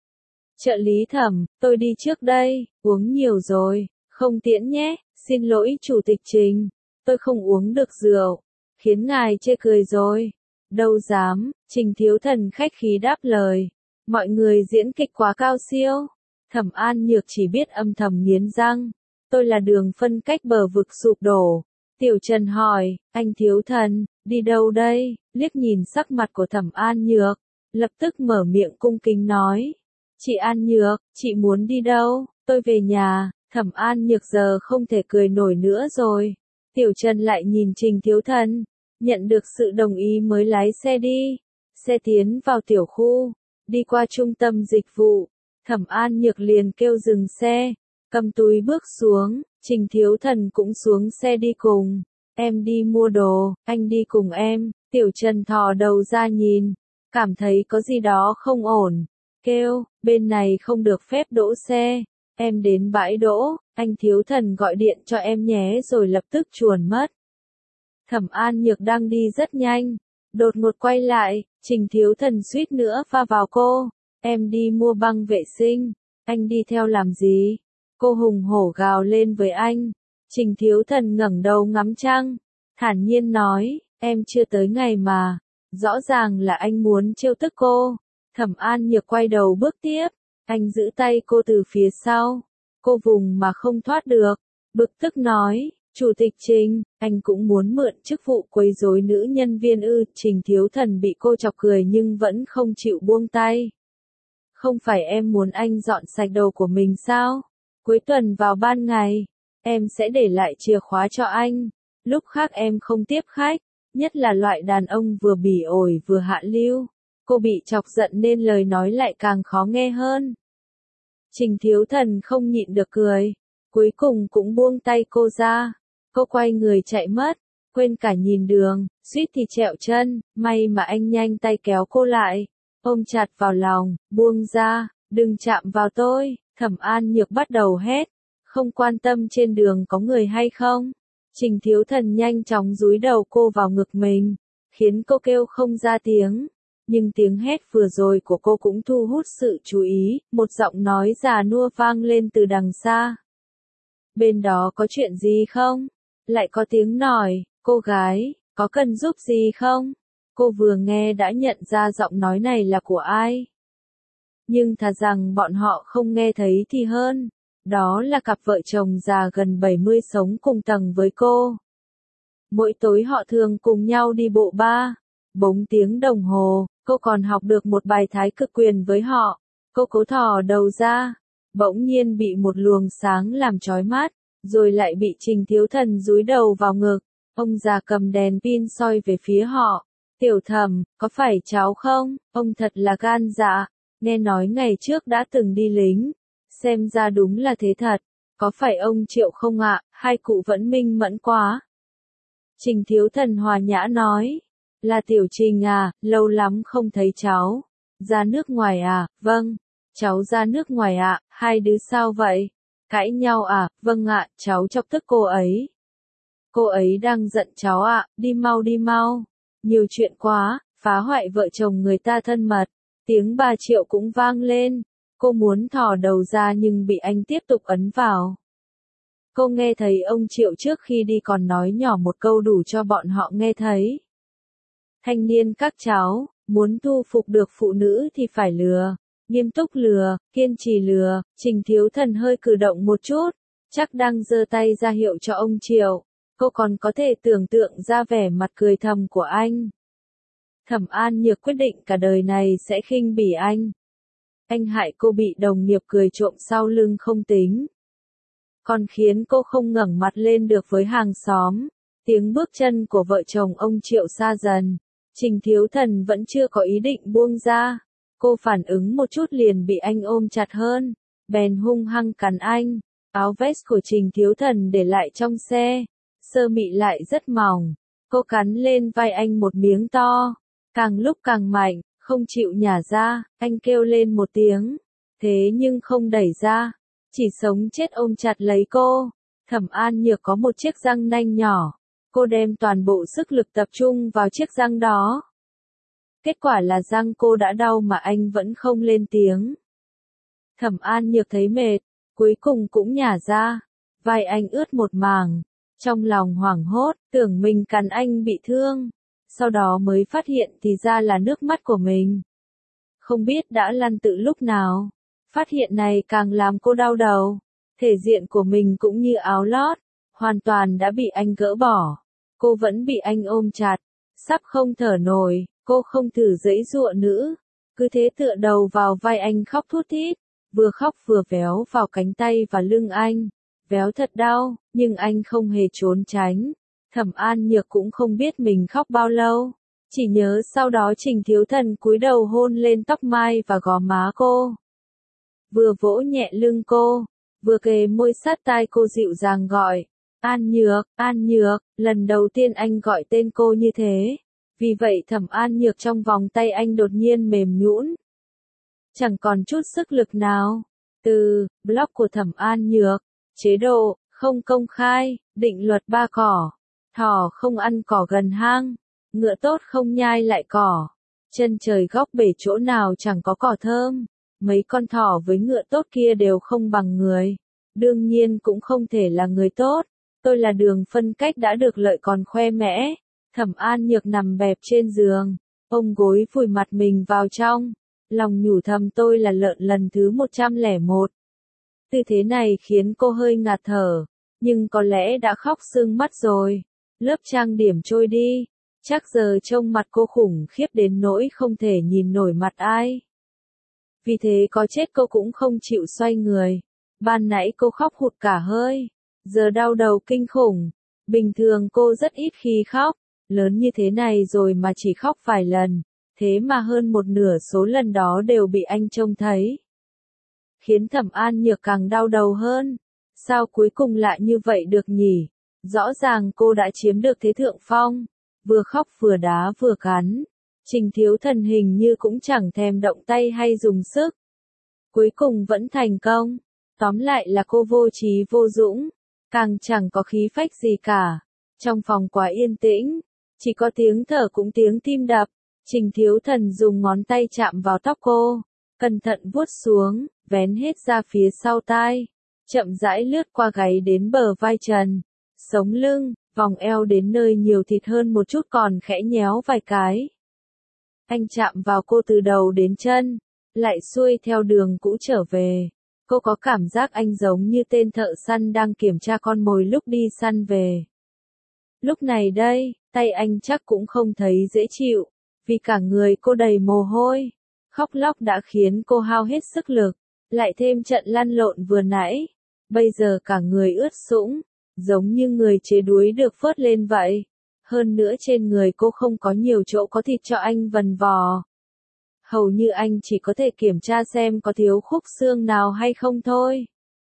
[SPEAKER 1] Trợ lý Thẩm, tôi đi trước đây, uống nhiều rồi, không tiễn nhé, xin lỗi chủ tịch Trình, tôi không uống được rượu, khiến ngài chê cười rồi. Đâu dám, Trình Thiếu Thần khách khí đáp lời, mọi người diễn kịch quá cao siêu. Thẩm An Nhược chỉ biết âm thầm nghiến răng, tôi là đường phân cách bờ vực sụp đổ. Tiểu Trần hỏi, anh Thiếu Thần, đi đâu đây? Liếc nhìn sắc mặt của Thẩm An Nhược, lập tức mở miệng cung kính nói. Chị An Nhược, chị muốn đi đâu? Tôi về nhà. Thẩm An Nhược giờ không thể cười nổi nữa rồi. Tiểu Trần lại nhìn Trình Thiếu Thần, nhận được sự đồng ý mới lái xe đi. Xe tiến vào tiểu khu, đi qua trung tâm dịch vụ. Thẩm An Nhược liền kêu dừng xe, cầm túi bước xuống. Trình Thiếu Thần cũng xuống xe đi cùng. Em đi mua đồ, anh đi cùng em. Tiểu Trần thò đầu ra nhìn, cảm thấy có gì đó không ổn. Kêu, bên này không được phép đỗ xe. Em đến bãi đỗ, anh Thiếu Thần gọi điện cho em nhé rồi lập tức chuồn mất. Thẩm An Nhược đang đi rất nhanh, đột ngột quay lại, Trình Thiếu Thần suýt nữa va vào cô. Em đi mua băng vệ sinh, anh đi theo làm gì? Cô hùng hổ gào lên với anh. Trình Thiếu Thần ngẩng đầu ngắm trăng, thản nhiên nói, em chưa tới ngày mà. Rõ ràng là anh muốn trêu tức cô. Thẩm An Nhược quay đầu bước tiếp, anh giữ tay cô từ phía sau. Cô vùng mà không thoát được, bực tức nói, Chủ tịch Trình, anh cũng muốn mượn chức vụ quấy rối nữ nhân viên ư? Trình Thiếu Thần bị cô chọc cười nhưng vẫn không chịu buông tay. Không phải em muốn anh dọn sạch đồ của mình sao? Cuối tuần vào ban ngày, em sẽ để lại chìa khóa cho anh. Lúc khác em không tiếp khách, nhất là loại đàn ông vừa bỉ ổi vừa hạ lưu. Cô bị chọc giận nên lời nói lại càng khó nghe hơn. Trình Thiếu Thần không nhịn được cười, cuối cùng cũng buông tay cô ra. Cô quay người chạy mất, quên cả nhìn đường, suýt thì trẹo chân, may mà anh nhanh tay kéo cô lại, ôm chặt vào lòng, buông ra, đừng chạm vào tôi. Thẩm An Nhược bắt đầu hét, không quan tâm trên đường có người hay không. Trình Thiếu Thần nhanh chóng dúi đầu cô vào ngực mình, khiến cô kêu không ra tiếng. Nhưng tiếng hét vừa rồi của cô cũng thu hút sự chú ý, một giọng nói già nua vang lên từ đằng xa. Bên đó có chuyện gì không? Lại có tiếng nói, cô gái, có cần giúp gì không? Cô vừa nghe đã nhận ra giọng nói này là của ai. Nhưng thà rằng bọn họ không nghe thấy thì hơn. Đó là cặp vợ chồng già gần bảy mươi sống cùng tầng với cô. Mỗi tối họ thường cùng nhau đi bộ ba, bốn tiếng đồng hồ, cô còn học được một bài thái cực quyền với họ. Cô cố thò đầu ra, bỗng nhiên bị một luồng sáng làm chói mắt, rồi lại bị Trình Thiếu Thần dúi đầu vào ngực. Ông già cầm đèn pin soi về phía họ. Tiểu Thẩm, có phải cháu không? Ông thật là gan dạ. Nghe nói ngày trước đã từng đi lính. Xem ra đúng là thế thật. Có phải ông Triệu không ạ? Hai cụ vẫn minh mẫn quá. Trình Thiếu Thần hòa nhã nói. Là Tiểu Trình à, lâu lắm không thấy cháu. Ra nước ngoài à? Vâng. Cháu ra nước ngoài ạ. Hai đứa sao vậy? Cãi nhau à? Vâng ạ, cháu chọc tức cô ấy. Cô ấy đang giận cháu ạ, đi mau đi mau. Nhiều chuyện quá, phá hoại vợ chồng người ta thân mật. Tiếng bà Triệu cũng vang lên. Cô muốn thò đầu ra nhưng bị anh tiếp tục ấn vào. Cô nghe thấy ông Triệu trước khi đi còn nói nhỏ một câu đủ cho bọn họ nghe thấy. Thanh niên các cháu, muốn thu phục được phụ nữ thì phải lừa. Nghiêm túc lừa, kiên trì lừa. Trình Thiếu Thần hơi cử động một chút, chắc đang giơ tay ra hiệu cho ông Triệu. Cô còn có thể tưởng tượng ra vẻ mặt cười thầm của anh. Thẩm An Nhược quyết định cả đời này sẽ khinh bỉ anh. Anh hại cô bị đồng nghiệp cười trộm sau lưng không tính, còn khiến cô không ngẩng mặt lên được với hàng xóm. Tiếng bước chân của vợ chồng ông Triệu xa dần. Trình Thiếu Thần vẫn chưa có ý định buông ra. Cô phản ứng một chút liền bị anh ôm chặt hơn. Bèn hung hăng cắn anh. Áo vest của Trình Thiếu Thần để lại trong xe. Sơ mị lại rất mỏng. Cô cắn lên vai anh một miếng to. Càng lúc càng mạnh, không chịu nhả ra. Anh kêu lên một tiếng. Thế nhưng không đẩy ra. Chỉ sống chết ôm chặt lấy cô. Thẩm An Nhược có một chiếc răng nanh nhỏ. Cô đem toàn bộ sức lực tập trung vào chiếc răng đó. Kết quả là răng cô đã đau mà anh vẫn không lên tiếng. Thẩm An Nhược thấy mệt, cuối cùng cũng nhả ra. Vai anh ướt một mảng. Trong lòng hoảng hốt, tưởng mình cắn anh bị thương. Sau đó mới phát hiện thì ra là nước mắt của mình. Không biết đã lăn từ lúc nào. Phát hiện này càng làm cô đau đầu. Thể diện của mình cũng như áo lót, hoàn toàn đã bị anh gỡ bỏ. Cô vẫn bị anh ôm chặt, sắp không thở nổi, cô không thử giãy giụa nữa. Cứ thế tựa đầu vào vai anh khóc thút thít, vừa khóc vừa véo vào cánh tay và lưng anh. Véo thật đau, nhưng anh không hề trốn tránh. Thẩm An Nhược cũng không biết mình khóc bao lâu. Chỉ nhớ sau đó Trình Thiếu Thần cúi đầu hôn lên tóc mai và gò má cô. Vừa vỗ nhẹ lưng cô, vừa kề môi sát tai cô dịu dàng gọi. An Nhược, An Nhược, lần đầu tiên anh gọi tên cô như thế. Vì vậy Thẩm An Nhược trong vòng tay anh đột nhiên mềm nhũn. Chẳng còn chút sức lực nào. Từ, blog của Thẩm An Nhược, chế độ, không công khai, định luật ba cỏ. Thỏ không ăn cỏ gần hang, ngựa tốt không nhai lại cỏ. Chân trời góc bể chỗ nào chẳng có cỏ thơm. Mấy con thỏ với ngựa tốt kia đều không bằng người. Đương nhiên cũng không thể là người tốt. Tôi là đường phân cách đã được lợi còn khoe mẽ. Thẩm An Nhược nằm bẹp trên giường. Ôm gối vùi mặt mình vào trong. Lòng nhủ thầm tôi là lợn lần thứ một trăm lẻ một. Tư thế này khiến cô hơi ngạt thở. Nhưng có lẽ đã khóc sưng mắt rồi. Lớp trang điểm trôi đi. Chắc giờ trông mặt cô khủng khiếp đến nỗi không thể nhìn nổi mặt ai. Vì thế có chết cô cũng không chịu xoay người. Ban nãy cô khóc hụt cả hơi. Giờ đau đầu kinh khủng. Bình thường cô rất ít khi khóc. Lớn như thế này rồi mà chỉ khóc vài lần. Thế mà hơn một nửa số lần đó đều bị anh trông thấy. Khiến Thẩm An Nhược càng đau đầu hơn. Sao cuối cùng lại như vậy được nhỉ? Rõ ràng cô đã chiếm được thế thượng phong. Vừa khóc vừa đá vừa cắn. Trình Thiếu Thần hình như cũng chẳng thèm động tay hay dùng sức. Cuối cùng vẫn thành công. Tóm lại là cô vô trí vô dũng. Càng chẳng có khí phách gì cả. Trong phòng quá yên tĩnh. Chỉ có tiếng thở cũng tiếng tim đập. Trình Thiếu Thần dùng ngón tay chạm vào tóc cô. Cẩn thận vuốt xuống, vén hết ra phía sau tai. Chậm rãi lướt qua gáy đến bờ vai trần. Sống lưng, vòng eo đến nơi nhiều thịt hơn một chút còn khẽ nhéo vài cái. Anh chạm vào cô từ đầu đến chân, lại xuôi theo đường cũ trở về. Cô có cảm giác anh giống như tên thợ săn đang kiểm tra con mồi lúc đi săn về. Lúc này đây, tay anh chắc cũng không thấy dễ chịu, vì cả người cô đầy mồ hôi. Khóc lóc đã khiến cô hao hết sức lực, lại thêm trận lăn lộn vừa nãy. Bây giờ cả người ướt sũng, giống như người chế đuối được phớt lên vậy. Hơn nữa trên người cô không có nhiều chỗ có thịt cho anh vần vò. Hầu như anh chỉ có thể kiểm tra xem có thiếu khúc xương nào hay không thôi.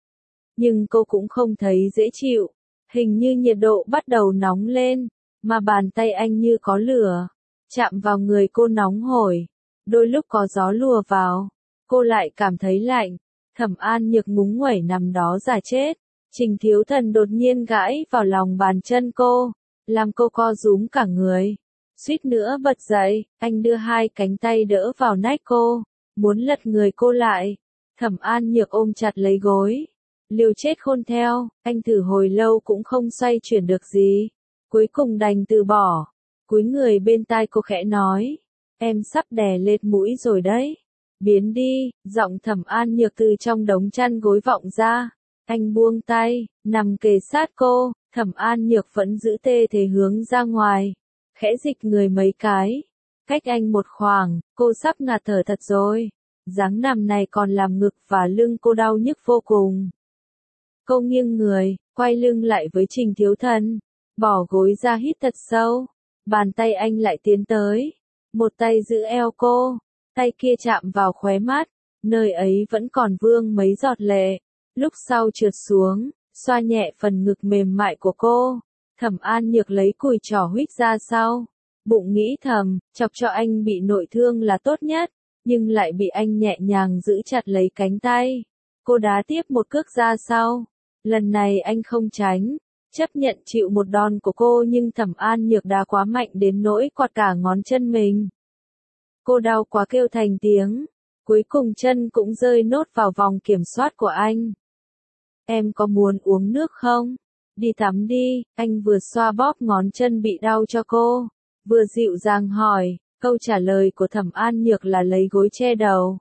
[SPEAKER 1] Nhưng cô cũng không thấy dễ chịu. Hình như nhiệt độ bắt đầu nóng lên, mà bàn tay anh như có lửa. Chạm vào người cô nóng hổi. Đôi lúc có gió lùa vào, cô lại cảm thấy lạnh. Thẩm An Nhược ngúng nguẩy nằm đó giả chết. Trình Thiếu Thần đột nhiên gãi vào lòng bàn chân cô, làm cô co rúm cả người. Suýt nữa bật dậy, anh đưa hai cánh tay đỡ vào nách cô, muốn lật người cô lại. Thẩm An Nhược ôm chặt lấy gối. Liều chết khôn theo, anh thử hồi lâu cũng không xoay chuyển được gì. Cuối cùng đành từ bỏ. Cúi người bên tai cô khẽ nói. Em sắp đè lết mũi rồi đấy. Biến đi, giọng Thẩm An Nhược từ trong đống chăn gối vọng ra. Anh buông tay, nằm kề sát cô. Thẩm An Nhược vẫn giữ tê thế hướng ra ngoài. Khẽ dịch người mấy cái. Cách anh một khoảng, cô sắp ngạt thở thật rồi. Dáng nằm này còn làm ngực và lưng cô đau nhức vô cùng. Cô nghiêng người, quay lưng lại với Trình Thiếu Thần. bỏ gối ra hít thật sâu. Bàn tay anh lại tiến tới, một tay giữ eo cô, tay kia chạm vào khóe mắt, nơi ấy vẫn còn vương mấy giọt lệ. Lúc sau trượt xuống, xoa nhẹ phần ngực mềm mại của cô. Thẩm An Nhược lấy cùi trỏ huých ra sau, bụng nghĩ thầm, chọc cho anh bị nội thương là tốt nhất, nhưng lại bị anh nhẹ nhàng giữ chặt lấy cánh tay. Cô đá tiếp một cước ra sau, lần này anh không tránh, chấp nhận chịu một đòn của cô, nhưng Thẩm An Nhược đá quá mạnh đến nỗi quạt cả ngón chân mình. Cô đau quá kêu thành tiếng, cuối cùng chân cũng rơi nốt vào vòng kiểm soát của anh. Em có muốn uống nước không? Đi tắm đi, anh vừa xoa bóp ngón chân bị đau cho cô, vừa dịu dàng hỏi. Câu trả lời của Thẩm An Nhược là lấy gối che đầu.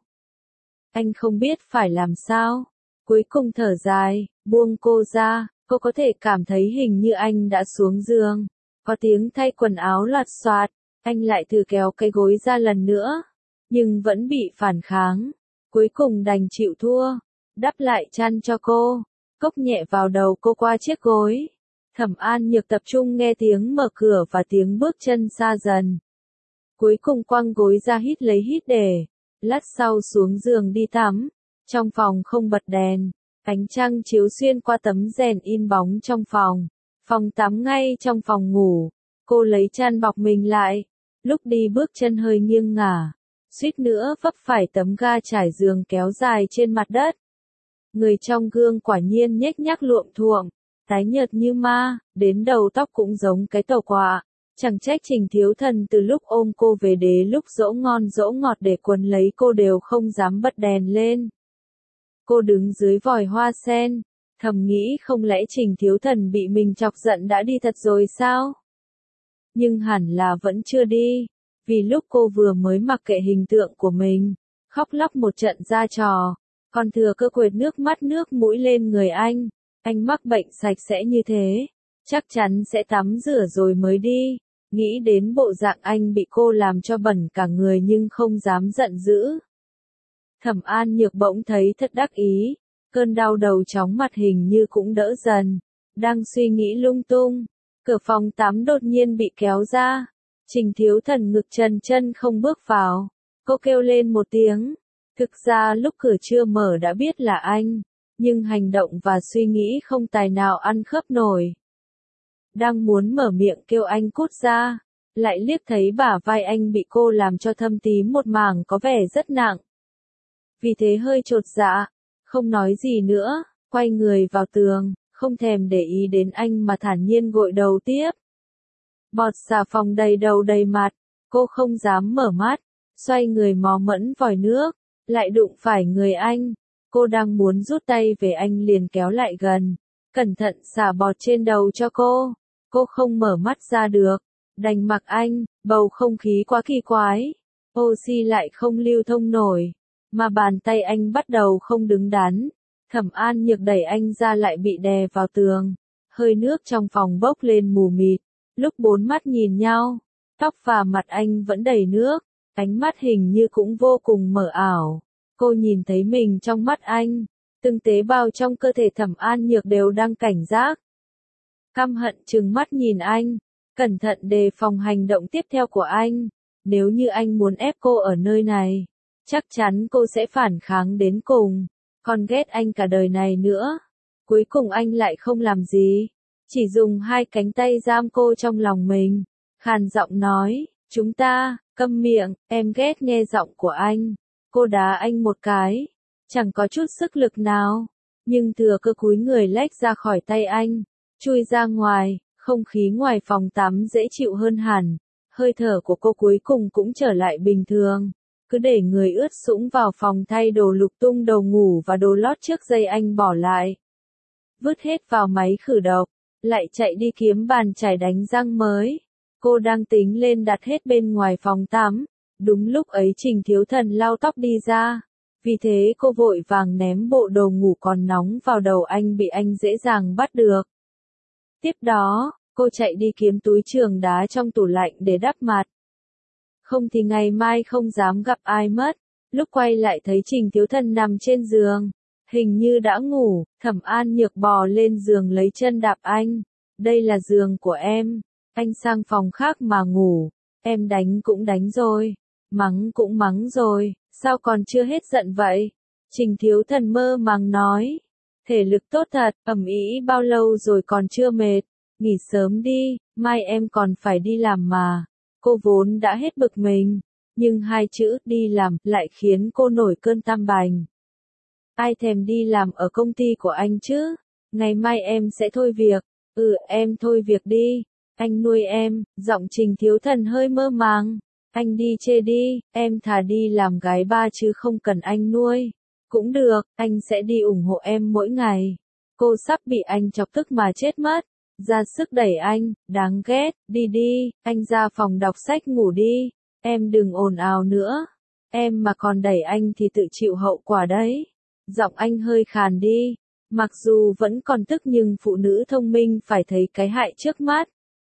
[SPEAKER 1] Anh không biết phải làm sao, cuối cùng thở dài, buông cô ra. Cô có thể cảm thấy hình như anh đã xuống giường, có tiếng thay quần áo loạt soạt. Anh lại thử kéo cái gối ra lần nữa, nhưng vẫn bị phản kháng. Cuối cùng đành chịu thua, đắp lại chăn cho cô, cốc nhẹ vào đầu cô qua chiếc gối. Thẩm An Nhược tập trung nghe tiếng mở cửa và tiếng bước chân xa dần. Cuối cùng quăng gối ra hít lấy hít để, lát sau xuống giường đi tắm. Trong phòng không bật đèn, ánh trăng chiếu xuyên qua tấm rèn in bóng trong phòng. Phòng tắm ngay trong phòng ngủ, cô lấy chăn bọc mình lại. Lúc đi bước chân hơi nghiêng ngả, suýt nữa vấp phải tấm ga trải giường kéo dài trên mặt đất. Người trong gương quả nhiên nhếch nhác luộm thuộm, tái nhợt như ma, đến đầu tóc cũng giống cái tàu quạ. Chẳng trách Trình Thiếu Thần từ lúc ôm cô về đến lúc dỗ ngon dỗ ngọt để quấn lấy cô đều không dám bật đèn lên. Cô đứng dưới vòi hoa sen, thầm nghĩ không lẽ Trình Thiếu Thần bị mình chọc giận đã đi thật rồi sao? Nhưng hẳn là vẫn chưa đi, vì lúc cô vừa mới mặc kệ hình tượng của mình, khóc lóc một trận ra trò, còn thừa cơ quệt nước mắt nước mũi lên người anh. Anh mắc bệnh sạch sẽ như thế, chắc chắn sẽ tắm rửa rồi mới đi. Nghĩ đến bộ dạng anh bị cô làm cho bẩn cả người nhưng không dám giận dữ. Thẩm An Nhược bỗng thấy thật đắc ý, cơn đau đầu chóng mặt hình như cũng đỡ dần. Đang suy nghĩ lung tung, cửa phòng tắm đột nhiên bị kéo ra. Trình Thiếu Thần ngực trần chân không bước vào. Cô kêu lên một tiếng. Thực ra lúc cửa chưa mở đã biết là anh, nhưng hành động và suy nghĩ không tài nào ăn khớp nổi. Đang muốn mở miệng kêu anh cút ra, lại liếc thấy bả vai anh bị cô làm cho thâm tím một mảng có vẻ rất nặng. Vì thế hơi chột dạ, không nói gì nữa, quay người vào tường, không thèm để ý đến anh mà thản nhiên gội đầu tiếp. Bọt xà phòng đầy đầu đầy mặt, cô không dám mở mắt, xoay người mò mẫm vòi nước, lại đụng phải người anh. Cô đang muốn rút tay về anh liền kéo lại gần, cẩn thận xả bọt trên đầu cho cô. Cô không mở mắt ra được, đành mặc anh, bầu không khí quá kỳ quái. Oxy lại không lưu thông nổi, mà bàn tay anh bắt đầu không đứng đắn. Thẩm An Nhược đẩy anh ra lại bị đè vào tường. Hơi nước trong phòng bốc lên mù mịt, lúc bốn mắt nhìn nhau, tóc và mặt anh vẫn đầy nước, ánh mắt hình như cũng vô cùng mờ ảo. Cô nhìn thấy mình trong mắt anh, từng tế bào trong cơ thể Thẩm An Nhược đều đang cảnh giác. Căm hận trừng mắt nhìn anh, cẩn thận đề phòng hành động tiếp theo của anh. Nếu như anh muốn ép cô ở nơi này, chắc chắn cô sẽ phản kháng đến cùng, còn ghét anh cả đời này nữa. Cuối cùng anh lại không làm gì, chỉ dùng hai cánh tay giam cô trong lòng mình, khàn giọng nói, chúng ta, câm miệng, em ghét nghe giọng của anh. Cô đá anh một cái, chẳng có chút sức lực nào, nhưng thừa cơ cúi người lách ra khỏi tay anh, chui ra ngoài. Không khí ngoài phòng tắm dễ chịu hơn hẳn, hơi thở của cô cuối cùng cũng trở lại bình thường. Cứ để người ướt sũng vào phòng thay đồ lục tung đồ ngủ và đồ lót trước giây anh bỏ lại. Vứt hết vào máy khử độc, lại chạy đi kiếm bàn chải đánh răng mới. Cô đang tính lên đặt hết bên ngoài phòng tắm. Đúng lúc ấy Trình Thiếu Thần lau tóc đi ra. Vì thế cô vội vàng ném bộ đồ ngủ còn nóng vào đầu anh bị anh dễ dàng bắt được. Tiếp đó, cô chạy đi kiếm túi trường đá trong tủ lạnh để đắp mặt. Không thì ngày mai không dám gặp ai mất. Lúc quay lại thấy Trình Thiếu Thần nằm trên giường, hình như đã ngủ. Thẩm An Nhược bò lên giường lấy chân đạp anh. đây là giường của em, anh sang phòng khác mà ngủ, em đánh cũng đánh rồi, mắng cũng mắng rồi, sao còn chưa hết giận vậy? Trình Thiếu Thần mơ màng nói, thể lực tốt thật, ầm ĩ bao lâu rồi còn chưa mệt, nghỉ sớm đi, mai em còn phải đi làm mà. Cô vốn đã hết bực mình, nhưng hai chữ đi làm lại khiến cô nổi cơn tam bành. Ai thèm đi làm ở công ty của anh chứ? Ngày mai em sẽ thôi việc. Ừ, em thôi việc đi. Anh nuôi em, giọng Trình Thiếu Thần hơi mơ màng. Anh đi chê đi, em thà đi làm gái ba chứ không cần anh nuôi. Cũng được, anh sẽ đi ủng hộ em mỗi ngày. Cô sắp bị anh chọc tức mà chết mất. Ra sức đẩy anh, đáng ghét, đi đi, anh ra phòng đọc sách ngủ đi. Em đừng ồn ào nữa. Em mà còn đẩy anh thì tự chịu hậu quả đấy. Giọng anh hơi khàn đi. Mặc dù vẫn còn tức nhưng phụ nữ thông minh phải thấy cái hại trước mắt.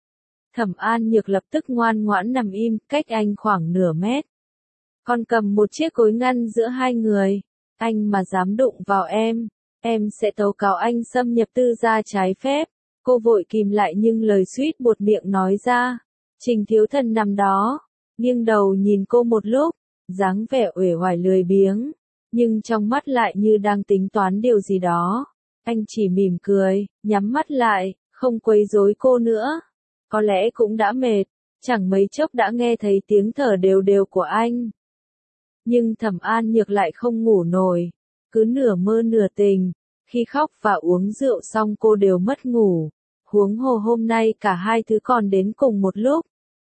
[SPEAKER 1] Thẩm An Nhược lập tức ngoan ngoãn nằm im, cách anh khoảng nửa mét. Còn cầm một chiếc cối ngăn giữa hai người. Anh mà dám đụng vào em, em sẽ tố cáo anh xâm nhập tư gia trái phép. Cô vội kìm lại nhưng lời suýt buột miệng nói ra. Trình Thiếu Thần nằm đó, nghiêng đầu nhìn cô một lúc, dáng vẻ uể oải lười biếng, nhưng trong mắt lại như đang tính toán điều gì đó. Anh chỉ mỉm cười, nhắm mắt lại, không quấy rối cô nữa. Có lẽ cũng đã mệt, chẳng mấy chốc đã nghe thấy tiếng thở đều đều của anh. Nhưng Thẩm An Nhược lại không ngủ nổi, cứ nửa mơ nửa tình, khi khóc và uống rượu xong cô đều mất ngủ, huống hồ hôm nay cả hai thứ còn đến cùng một lúc.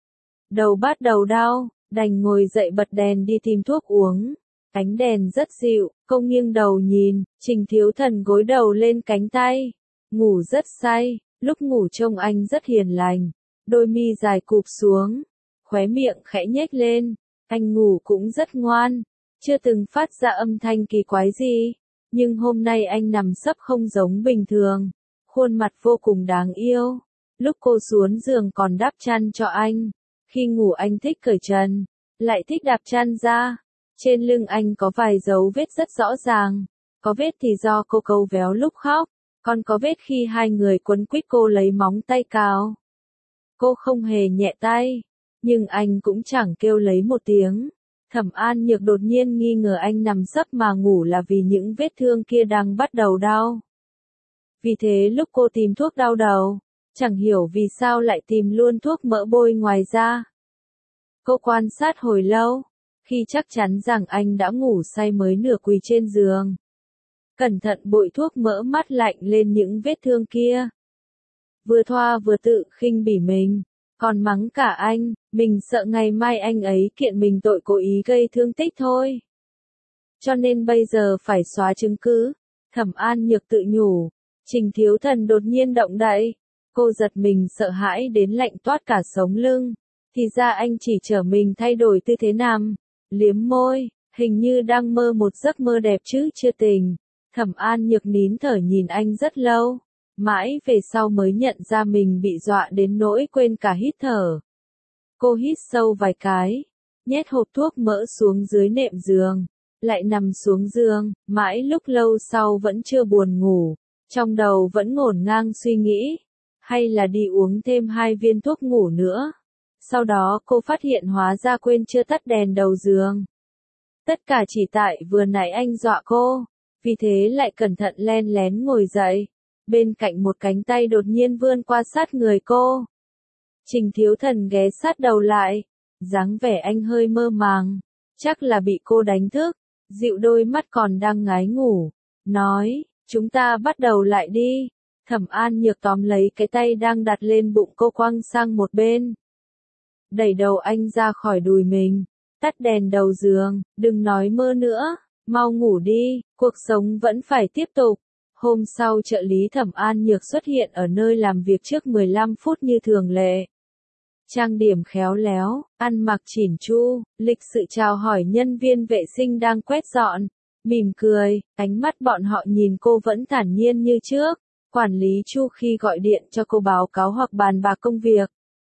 [SPEAKER 1] Đầu bắt đầu đau, đành ngồi dậy bật đèn đi tìm thuốc uống, ánh đèn rất dịu, cô nghiêng đầu nhìn, Trình Thiếu Thần gối đầu lên cánh tay, ngủ rất say, lúc ngủ trông anh rất hiền lành, đôi mi dài cụp xuống, khóe miệng khẽ nhếch lên. Anh ngủ cũng rất ngoan, chưa từng phát ra âm thanh kỳ quái gì, nhưng hôm nay anh nằm sấp không giống bình thường, khuôn mặt vô cùng đáng yêu. Lúc cô xuống giường còn đắp chăn cho anh, khi ngủ anh thích cởi trần, lại thích đạp chăn ra. Trên lưng anh có vài dấu vết rất rõ ràng, có vết thì do cô cấu véo lúc khóc, còn có vết khi hai người quấn quýt cô lấy móng tay cào. Cô không hề nhẹ tay. Nhưng anh cũng chẳng kêu lấy một tiếng. Thẩm An Nhược đột nhiên nghi ngờ anh nằm sấp mà ngủ là vì những vết thương kia đang bắt đầu đau. Vì thế lúc cô tìm thuốc đau đầu, chẳng hiểu vì sao lại tìm luôn thuốc mỡ bôi ngoài ra. Cô quan sát hồi lâu, khi chắc chắn rằng anh đã ngủ say mới nửa quỳ trên giường. Cẩn thận bội thuốc mỡ mắt lạnh lên những vết thương kia. Vừa thoa vừa tự khinh bỉ mình. Còn mắng cả anh, mình sợ ngày mai anh ấy kiện mình tội cố ý gây thương tích thôi. Cho nên bây giờ phải xóa chứng cứ. Thẩm An Nhược tự nhủ. Trình Thiếu Thần đột nhiên động đậy. Cô giật mình sợ hãi đến lạnh toát cả sống lưng. Thì ra anh chỉ chở mình thay đổi tư thế nằm. Liếm môi, hình như đang mơ một giấc mơ đẹp chứ chưa tỉnh. Thẩm An Nhược nín thở nhìn anh rất lâu. Mãi về sau mới nhận ra mình bị dọa đến nỗi quên cả hít thở. Cô hít sâu vài cái, nhét hộp thuốc mỡ xuống dưới nệm giường, lại nằm xuống giường, mãi lúc lâu sau vẫn chưa buồn ngủ, trong đầu vẫn ngổn ngang suy nghĩ, hay là đi uống thêm hai viên thuốc ngủ nữa. Sau đó cô phát hiện hóa ra quên chưa tắt đèn đầu giường. Tất cả chỉ tại vừa nãy anh dọa cô, vì thế lại cẩn thận len lén ngồi dậy. Bên cạnh một cánh tay đột nhiên vươn qua sát người cô. Trình Thiếu Thần ghé sát đầu lại, dáng vẻ anh hơi mơ màng, chắc là bị cô đánh thức, dịu đôi mắt còn đang ngái ngủ, nói, chúng ta bắt đầu lại đi. Thẩm An Nhược tóm lấy cái tay đang đặt lên bụng cô quăng sang một bên. Đẩy đầu anh ra khỏi đùi mình, tắt đèn đầu giường, đừng nói mơ nữa, mau ngủ đi, cuộc sống vẫn phải tiếp tục. Hôm sau trợ lý Thẩm An Nhược xuất hiện ở nơi làm việc trước mười lăm phút như thường lệ. Trang điểm khéo léo, ăn mặc chỉn chu, lịch sự chào hỏi nhân viên vệ sinh đang quét dọn, mỉm cười, ánh mắt bọn họ nhìn cô vẫn thản nhiên như trước. Quản lý Chu khi gọi điện cho cô báo cáo hoặc bàn bạc công việc,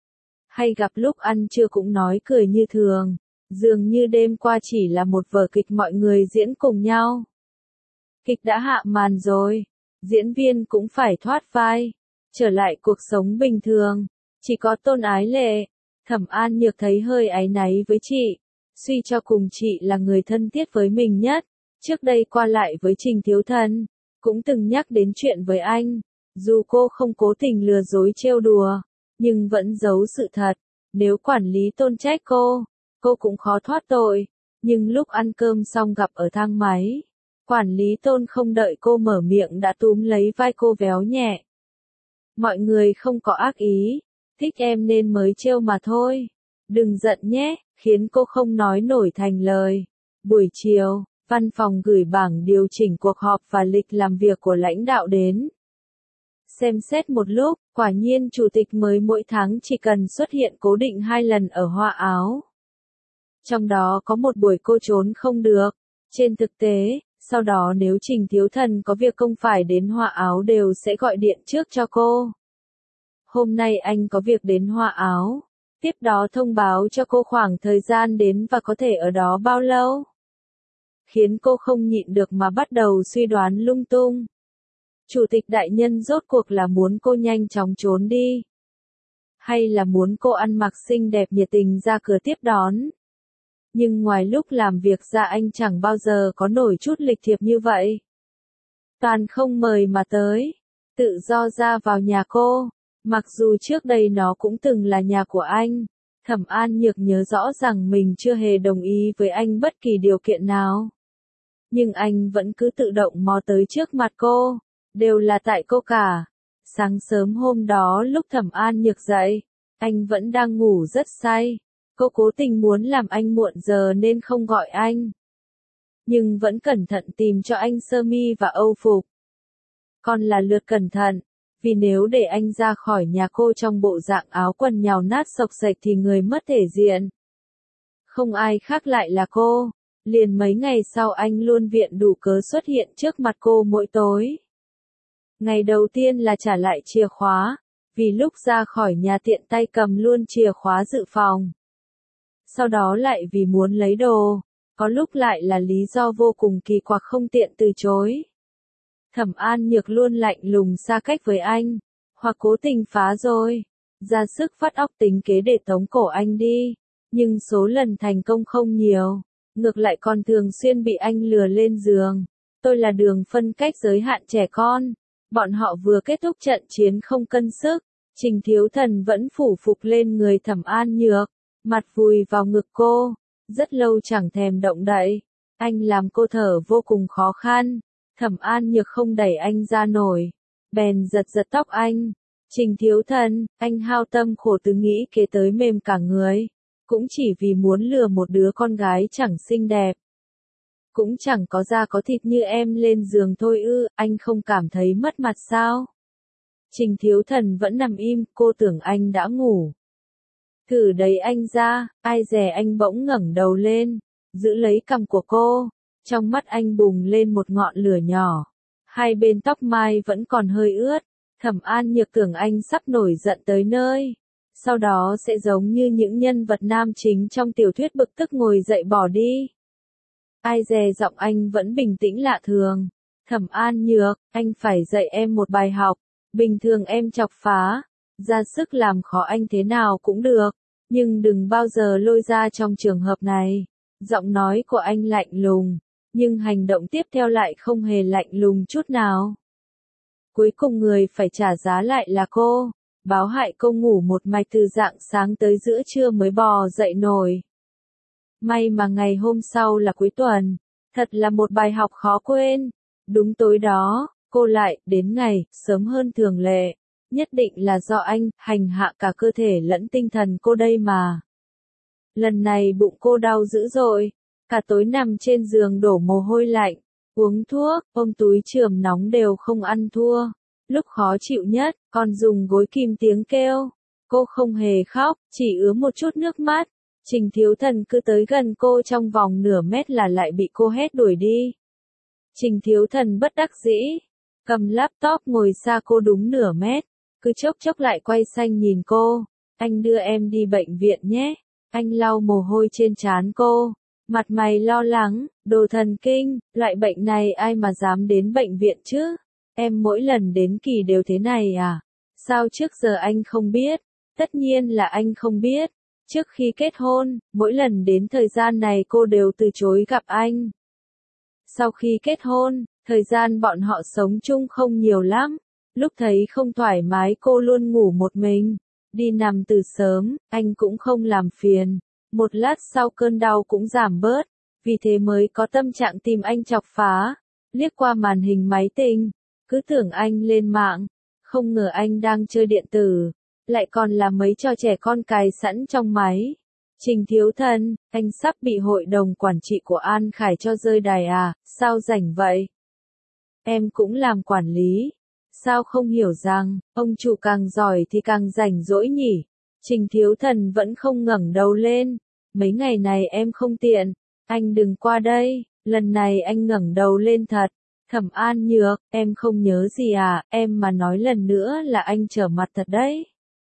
[SPEAKER 1] hay gặp lúc ăn trưa cũng nói cười như thường, dường như đêm qua chỉ là một vở kịch mọi người diễn cùng nhau. Kịch đã hạ màn rồi, diễn viên cũng phải thoát vai. trở lại cuộc sống bình thường. Chỉ có Tôn Ái Lệ. Thẩm An Nhược thấy hơi áy náy với chị. Suy cho cùng chị là người thân thiết với mình nhất. Trước đây qua lại với Trình Thiếu Thần, cũng từng nhắc đến chuyện với anh. Dù cô không cố tình lừa dối trêu đùa, nhưng vẫn giấu sự thật. Nếu quản lý Tôn trách cô, cô cũng khó thoát tội. Nhưng lúc ăn cơm xong gặp ở thang máy, quản lý Tôn không đợi cô mở miệng đã túm lấy vai cô véo nhẹ. Mọi người không có ác ý, thích em nên mới trêu mà thôi. Đừng giận nhé, khiến cô không nói nổi thành lời. Buổi chiều, văn phòng gửi bảng điều chỉnh cuộc họp và lịch làm việc của lãnh đạo đến. Xem xét một lúc, quả nhiên chủ tịch mới mỗi tháng chỉ cần xuất hiện cố định hai lần ở Hoa Áo. Trong đó có một buổi cô trốn không được. Trên thực tế, sau đó nếu Trình Thiếu Thần có việc không phải đến Hoa Áo đều sẽ gọi điện trước cho cô. Hôm nay anh có việc đến Hoa Áo. Tiếp đó thông báo cho cô khoảng thời gian đến và có thể ở đó bao lâu. Khiến cô không nhịn được mà bắt đầu suy đoán lung tung. Chủ tịch đại nhân rốt cuộc là muốn cô nhanh chóng trốn đi. Hay là muốn cô ăn mặc xinh đẹp nhiệt tình ra cửa tiếp đón. Nhưng ngoài lúc làm việc ra anh chẳng bao giờ có nổi chút lịch thiệp như vậy. Toàn không mời mà tới. Tự do ra vào nhà cô. Mặc dù trước đây nó cũng từng là nhà của anh. Thẩm An Nhược nhớ rõ rằng mình chưa hề đồng ý với anh bất kỳ điều kiện nào. Nhưng anh vẫn cứ tự động mò tới trước mặt cô. Đều là tại cô cả. Sáng sớm hôm đó lúc Thẩm An Nhược dậy, anh vẫn đang ngủ rất say. Cô cố tình muốn làm anh muộn giờ nên không gọi anh. Nhưng vẫn cẩn thận tìm cho anh sơ mi và âu phục. Còn là lượt cẩn thận, vì nếu để anh ra khỏi nhà cô trong bộ dạng áo quần nhào nát xộc xệch thì người mất thể diện. Không ai khác lại là cô. Liền mấy ngày sau anh luôn viện đủ cớ xuất hiện trước mặt cô mỗi tối. Ngày đầu tiên là trả lại chìa khóa, vì lúc ra khỏi nhà tiện tay cầm luôn chìa khóa dự phòng. Sau đó lại vì muốn lấy đồ, có lúc lại là lý do vô cùng kỳ quặc không tiện từ chối. Thẩm An Nhược luôn lạnh lùng xa cách với anh, hoặc cố tình phá rồi, ra sức phát óc tính kế để tống cổ anh đi, nhưng số lần thành công không nhiều, ngược lại còn thường xuyên bị anh lừa lên giường. Tôi là đường phân cách giới hạn trẻ con. Bọn họ vừa kết thúc trận chiến không cân sức, Trình Thiếu Thần vẫn phủ phục lên người Thẩm An Nhược, mặt vùi vào ngực cô, rất lâu chẳng thèm động đậy. Anh làm cô thở vô cùng khó khăn. Thẩm An Nhược không đẩy anh ra nổi, bèn giật giật tóc anh. Trình Thiếu Thần, anh hao tâm khổ tứ nghĩ kế tới mềm cả người, cũng chỉ vì muốn lừa một đứa con gái chẳng xinh đẹp, cũng chẳng có da có thịt như em lên giường thôi ư, anh không cảm thấy mất mặt sao? Trình Thiếu Thần vẫn nằm im, cô tưởng anh đã ngủ. Thử đẩy anh ra, ai dè anh bỗng ngẩng đầu lên, giữ lấy cằm của cô. Trong mắt anh bùng lên một ngọn lửa nhỏ. Hai bên tóc mai vẫn còn hơi ướt. Thẩm An Nhược tưởng anh sắp nổi giận tới nơi. Sau đó sẽ giống như những nhân vật nam chính trong tiểu thuyết bực tức ngồi dậy bỏ đi. Ai dè giọng anh vẫn bình tĩnh lạ thường. Thẩm An Nhược, anh phải dạy em một bài học. Bình thường em chọc phá, ra sức làm khó anh thế nào cũng được. Nhưng đừng bao giờ lôi ra trong trường hợp này. Giọng nói của anh lạnh lùng. Nhưng hành động tiếp theo lại không hề lạnh lùng chút nào. Cuối cùng người phải trả giá lại là cô. Báo hại cô ngủ một mạch từ rạng sáng tới giữa trưa mới bò dậy nổi. May mà ngày hôm sau là cuối tuần. Thật là một bài học khó quên. Đúng tối đó, cô lại đến ngày, sớm hơn thường lệ. Nhất định là do anh, hành hạ cả cơ thể lẫn tinh thần cô đây mà. Lần này bụng cô đau dữ dội. Cả tối nằm trên giường đổ mồ hôi lạnh, uống thuốc, ôm túi chườm nóng đều không ăn thua. Lúc khó chịu nhất, còn dùng gối kìm tiếng kêu. Cô không hề khóc, chỉ ứa một chút nước mắt. Trình Thiếu Thần cứ tới gần cô trong vòng nửa mét là lại bị cô hét đuổi đi. Trình Thiếu Thần bất đắc dĩ, cầm laptop ngồi xa cô đúng nửa mét, cứ chốc chốc lại quay sang nhìn cô. Anh đưa em đi bệnh viện nhé. Anh lau mồ hôi trên trán cô. Mặt mày lo lắng, đồ thần kinh, loại bệnh này ai mà dám đến bệnh viện chứ? Em mỗi lần đến kỳ đều thế này à? Sao trước giờ anh không biết? Tất nhiên là anh không biết. Trước khi kết hôn, mỗi lần đến thời gian này cô đều từ chối gặp anh. Sau khi kết hôn, thời gian bọn họ sống chung không nhiều lắm. Lúc thấy không thoải mái cô luôn ngủ một mình. Đi nằm từ sớm, anh cũng không làm phiền. Một lát sau cơn đau cũng giảm bớt. Vì thế mới có tâm trạng tìm anh chọc phá. Liếc qua màn hình máy tính, cứ tưởng anh lên mạng. Không ngờ anh đang chơi điện tử. Lại còn là mấy trò trẻ con cài sẵn trong máy. Trình Thiếu Thần, anh sắp bị hội đồng quản trị của An Khải cho rơi đài à, sao rảnh vậy? Em cũng làm quản lý. Sao không hiểu rằng, ông chủ càng giỏi thì càng rảnh rỗi nhỉ? Trình Thiếu Thần vẫn không ngẩng đầu lên. Mấy ngày này em không tiện. Anh đừng qua đây. Lần này anh ngẩng đầu lên thật. Thẩm An Nhược, em không nhớ gì à, em mà nói lần nữa là anh trở mặt thật đấy.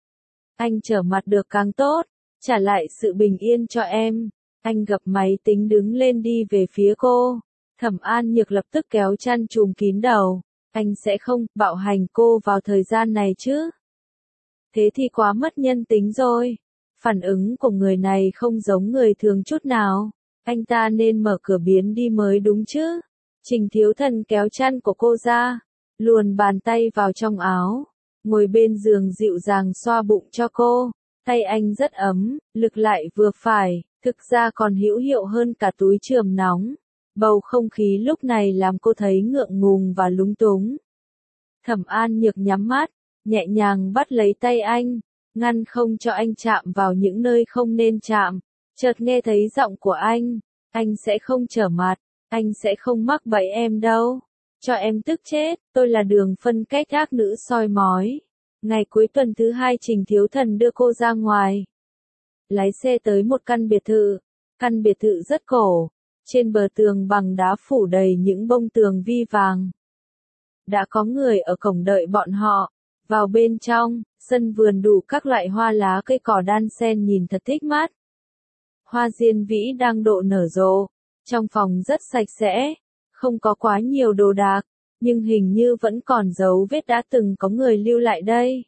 [SPEAKER 1] Anh trở mặt được càng tốt, trả lại sự bình yên cho em. Anh gập máy tính đứng lên đi về phía cô. Thẩm An Nhược lập tức kéo chăn trùm kín đầu. Anh sẽ không bạo hành cô vào thời gian này chứ. Thế thì quá mất nhân tính rồi. Phản ứng của người này không giống người thường chút nào. Anh ta nên mở cửa biến đi mới đúng chứ. Trình Thiếu Thần kéo chăn của cô ra, luồn bàn tay vào trong áo, ngồi bên giường dịu dàng xoa bụng cho cô. Tay anh rất ấm, lực lại vừa phải, thực ra còn hữu hiệu hơn cả túi chườm nóng. Bầu không khí lúc này làm cô thấy ngượng ngùng và lúng túng. Thẩm An Nhược nhắm mắt, nhẹ nhàng bắt lấy tay anh, ngăn không cho anh chạm vào những nơi không nên chạm. Chợt nghe thấy giọng của anh, anh sẽ không trở mặt. Anh sẽ không mắc bẫy em đâu. Cho em tức chết, tôi là Đường phân cách ác nữ soi mói. Ngày cuối tuần thứ hai Trình Thiếu Thần đưa cô ra ngoài. Lái xe tới một căn biệt thự. Căn biệt thự rất cổ. Trên bờ tường bằng đá phủ đầy những bông tường vi vàng. Đã có người ở cổng đợi bọn họ. Vào bên trong, sân vườn đủ các loại hoa lá cây cỏ đan xen nhìn thật thích mắt. Hoa diên vĩ đang độ nở rộ. Trong phòng rất sạch sẽ, không có quá nhiều đồ đạc, nhưng hình như vẫn còn dấu vết đã từng có người lưu lại đây.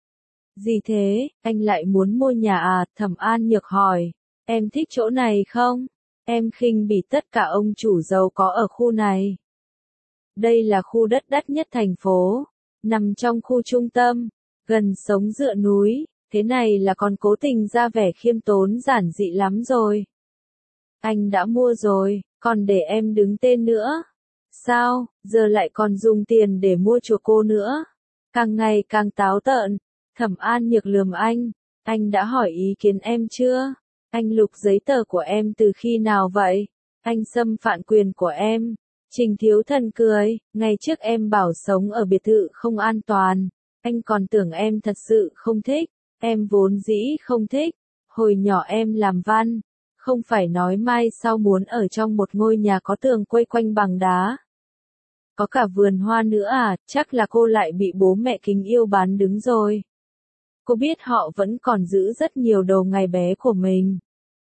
[SPEAKER 1] Gì thế, anh lại muốn mua nhà à? Thẩm An Nhược hỏi. Em thích chỗ này không? Em khinh bỉ tất cả ông chủ giàu có ở khu này. Đây là khu đất đắt nhất thành phố, nằm trong khu trung tâm, gần sống dựa núi, thế này là còn cố tình ra vẻ khiêm tốn giản dị lắm rồi. Anh đã mua rồi, còn để em đứng tên nữa. Sao, giờ lại còn dùng tiền để mua chuộc cô nữa? Càng ngày càng táo tợn. Thẩm An Nhược lườm anh. Anh đã hỏi ý kiến em chưa? Anh lục giấy tờ của em từ khi nào vậy? Anh xâm phạm quyền của em. Trình Thiếu Thần cười. Ngày trước em bảo sống ở biệt thự không an toàn. Anh còn tưởng em thật sự không thích. Em vốn dĩ không thích. Hồi nhỏ em làm văn. Không phải nói mai sau muốn ở trong một ngôi nhà có tường quây quanh bằng đá. Có cả vườn hoa nữa à, chắc là cô lại bị bố mẹ kính yêu bán đứng rồi. Cô biết họ vẫn còn giữ rất nhiều đồ ngày bé của mình.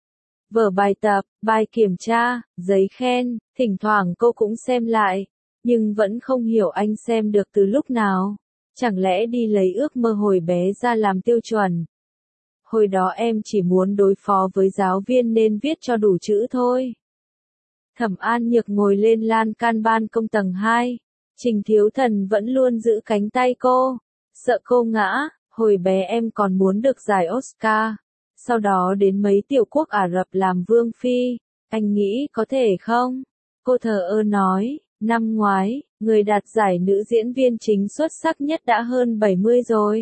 [SPEAKER 1] Vở bài tập, bài kiểm tra, giấy khen, thỉnh thoảng cô cũng xem lại, nhưng vẫn không hiểu anh xem được từ lúc nào. Chẳng lẽ đi lấy ước mơ hồi bé ra làm tiêu chuẩn. Hồi đó em chỉ muốn đối phó với giáo viên nên viết cho đủ chữ thôi. Thẩm An Nhược ngồi lên lan can ban công tầng hai. Trình Thiếu Thần vẫn luôn giữ cánh tay cô. Sợ cô ngã, hồi bé em còn muốn được giải Oscar. Sau đó đến mấy tiểu quốc Ả Rập làm vương phi. Anh nghĩ có thể không? Cô thờ ơ nói, năm ngoái, người đạt giải nữ diễn viên chính xuất sắc nhất đã hơn bảy mươi rồi.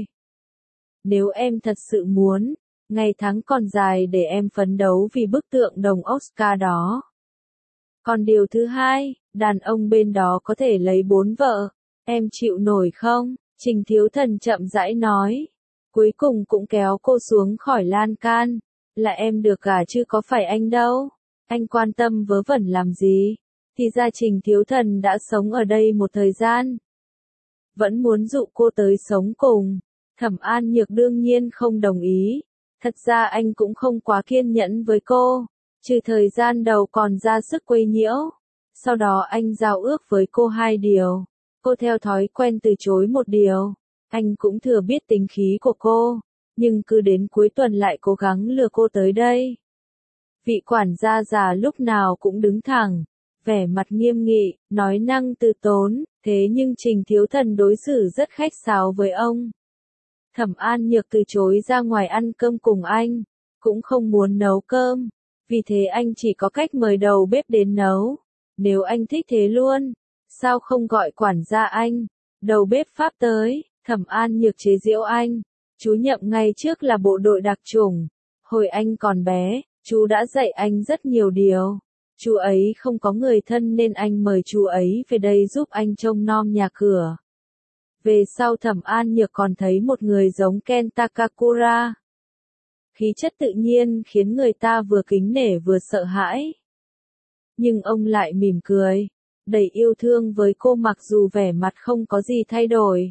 [SPEAKER 1] Nếu em thật sự muốn, ngày tháng còn dài để em phấn đấu vì bức tượng đồng Oscar đó. Còn điều thứ hai, đàn ông bên đó có thể lấy bốn vợ. Em chịu nổi không? Trình Thiếu Thần chậm rãi nói. Cuối cùng cũng kéo cô xuống khỏi lan can. Là em được gả chứ có phải anh đâu. Anh quan tâm vớ vẩn làm gì? Thì ra Trình Thiếu Thần đã sống ở đây một thời gian. Vẫn muốn dụ cô tới sống cùng. Thẩm An Nhược đương nhiên không đồng ý. Thật ra anh cũng không quá kiên nhẫn với cô. Trừ thời gian đầu còn ra sức quấy nhiễu. Sau đó anh giao ước với cô hai điều. Cô theo thói quen từ chối một điều. Anh cũng thừa biết tính khí của cô, nhưng cứ đến cuối tuần lại cố gắng lừa cô tới đây. Vị quản gia già lúc nào cũng đứng thẳng, vẻ mặt nghiêm nghị, nói năng từ tốn, thế nhưng Trình Thiếu Thần đối xử rất khách sáo với ông. Thẩm An Nhược từ chối ra ngoài ăn cơm cùng anh, cũng không muốn nấu cơm, vì thế anh chỉ có cách mời đầu bếp đến nấu. Nếu anh thích thế luôn, sao không gọi quản gia anh, đầu bếp Pháp tới. Thẩm An Nhược chế giễu anh, chú Nhậm ngay trước là bộ đội đặc chủng, hồi anh còn bé, chú đã dạy anh rất nhiều điều. Chú ấy không có người thân nên anh mời chú ấy về đây giúp anh trông nom nhà cửa. Về sau Thẩm An Nhược còn thấy một người giống Ken Takakura. Khí chất tự nhiên khiến người ta vừa kính nể vừa sợ hãi. Nhưng ông lại mỉm cười, đầy yêu thương với cô mặc dù vẻ mặt không có gì thay đổi.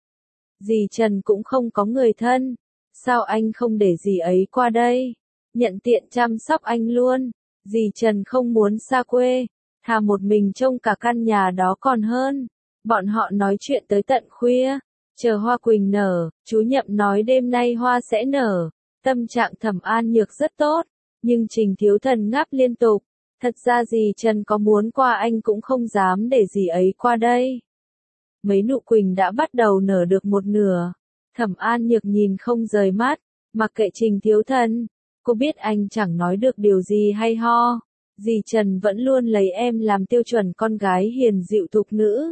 [SPEAKER 1] Dì Trần cũng không có người thân, sao anh không để dì ấy qua đây, nhận tiện chăm sóc anh luôn. Dì Trần không muốn xa quê, thà một mình trông cả căn nhà đó còn hơn. Bọn họ nói chuyện tới tận khuya, chờ hoa quỳnh nở, chú Nhậm nói đêm nay hoa sẽ nở. Tâm trạng Thẩm An Nhược rất tốt, nhưng Trình Thiếu Thần ngáp liên tục. Thật ra dì Trần có muốn qua anh cũng không dám để dì ấy qua đây. Mấy nụ quỳnh đã bắt đầu nở được một nửa. Thẩm An Nhược nhìn không rời mắt, mặc kệ Trình Thiếu Thần. Cô biết anh chẳng nói được điều gì hay ho. Dì Trần vẫn luôn lấy em làm tiêu chuẩn con gái hiền dịu thục nữ.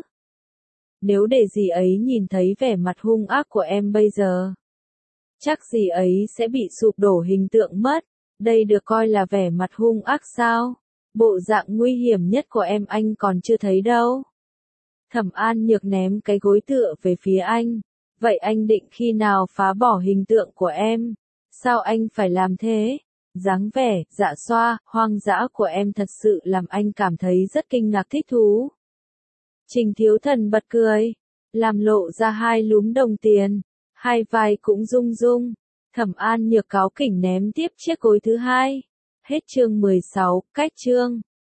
[SPEAKER 1] Nếu để dì ấy nhìn thấy vẻ mặt hung ác của em bây giờ, chắc dì ấy sẽ bị sụp đổ hình tượng mất. Đây được coi là vẻ mặt hung ác sao? Bộ dạng nguy hiểm nhất của em anh còn chưa thấy đâu. Thẩm An Nhược ném cái gối tựa về phía anh. Vậy anh định khi nào phá bỏ hình tượng của em? Sao anh phải làm thế? Dáng vẻ, dạ xoa, hoang dã của em thật sự làm anh cảm thấy rất kinh ngạc thích thú. Trình Thiếu Thần bật cười, làm lộ ra hai lúm đồng tiền, hai vai cũng rung rung. Thẩm An Nhược cáu kỉnh ném tiếp chiếc gối thứ hai. Hết chương mười sáu, cách chương.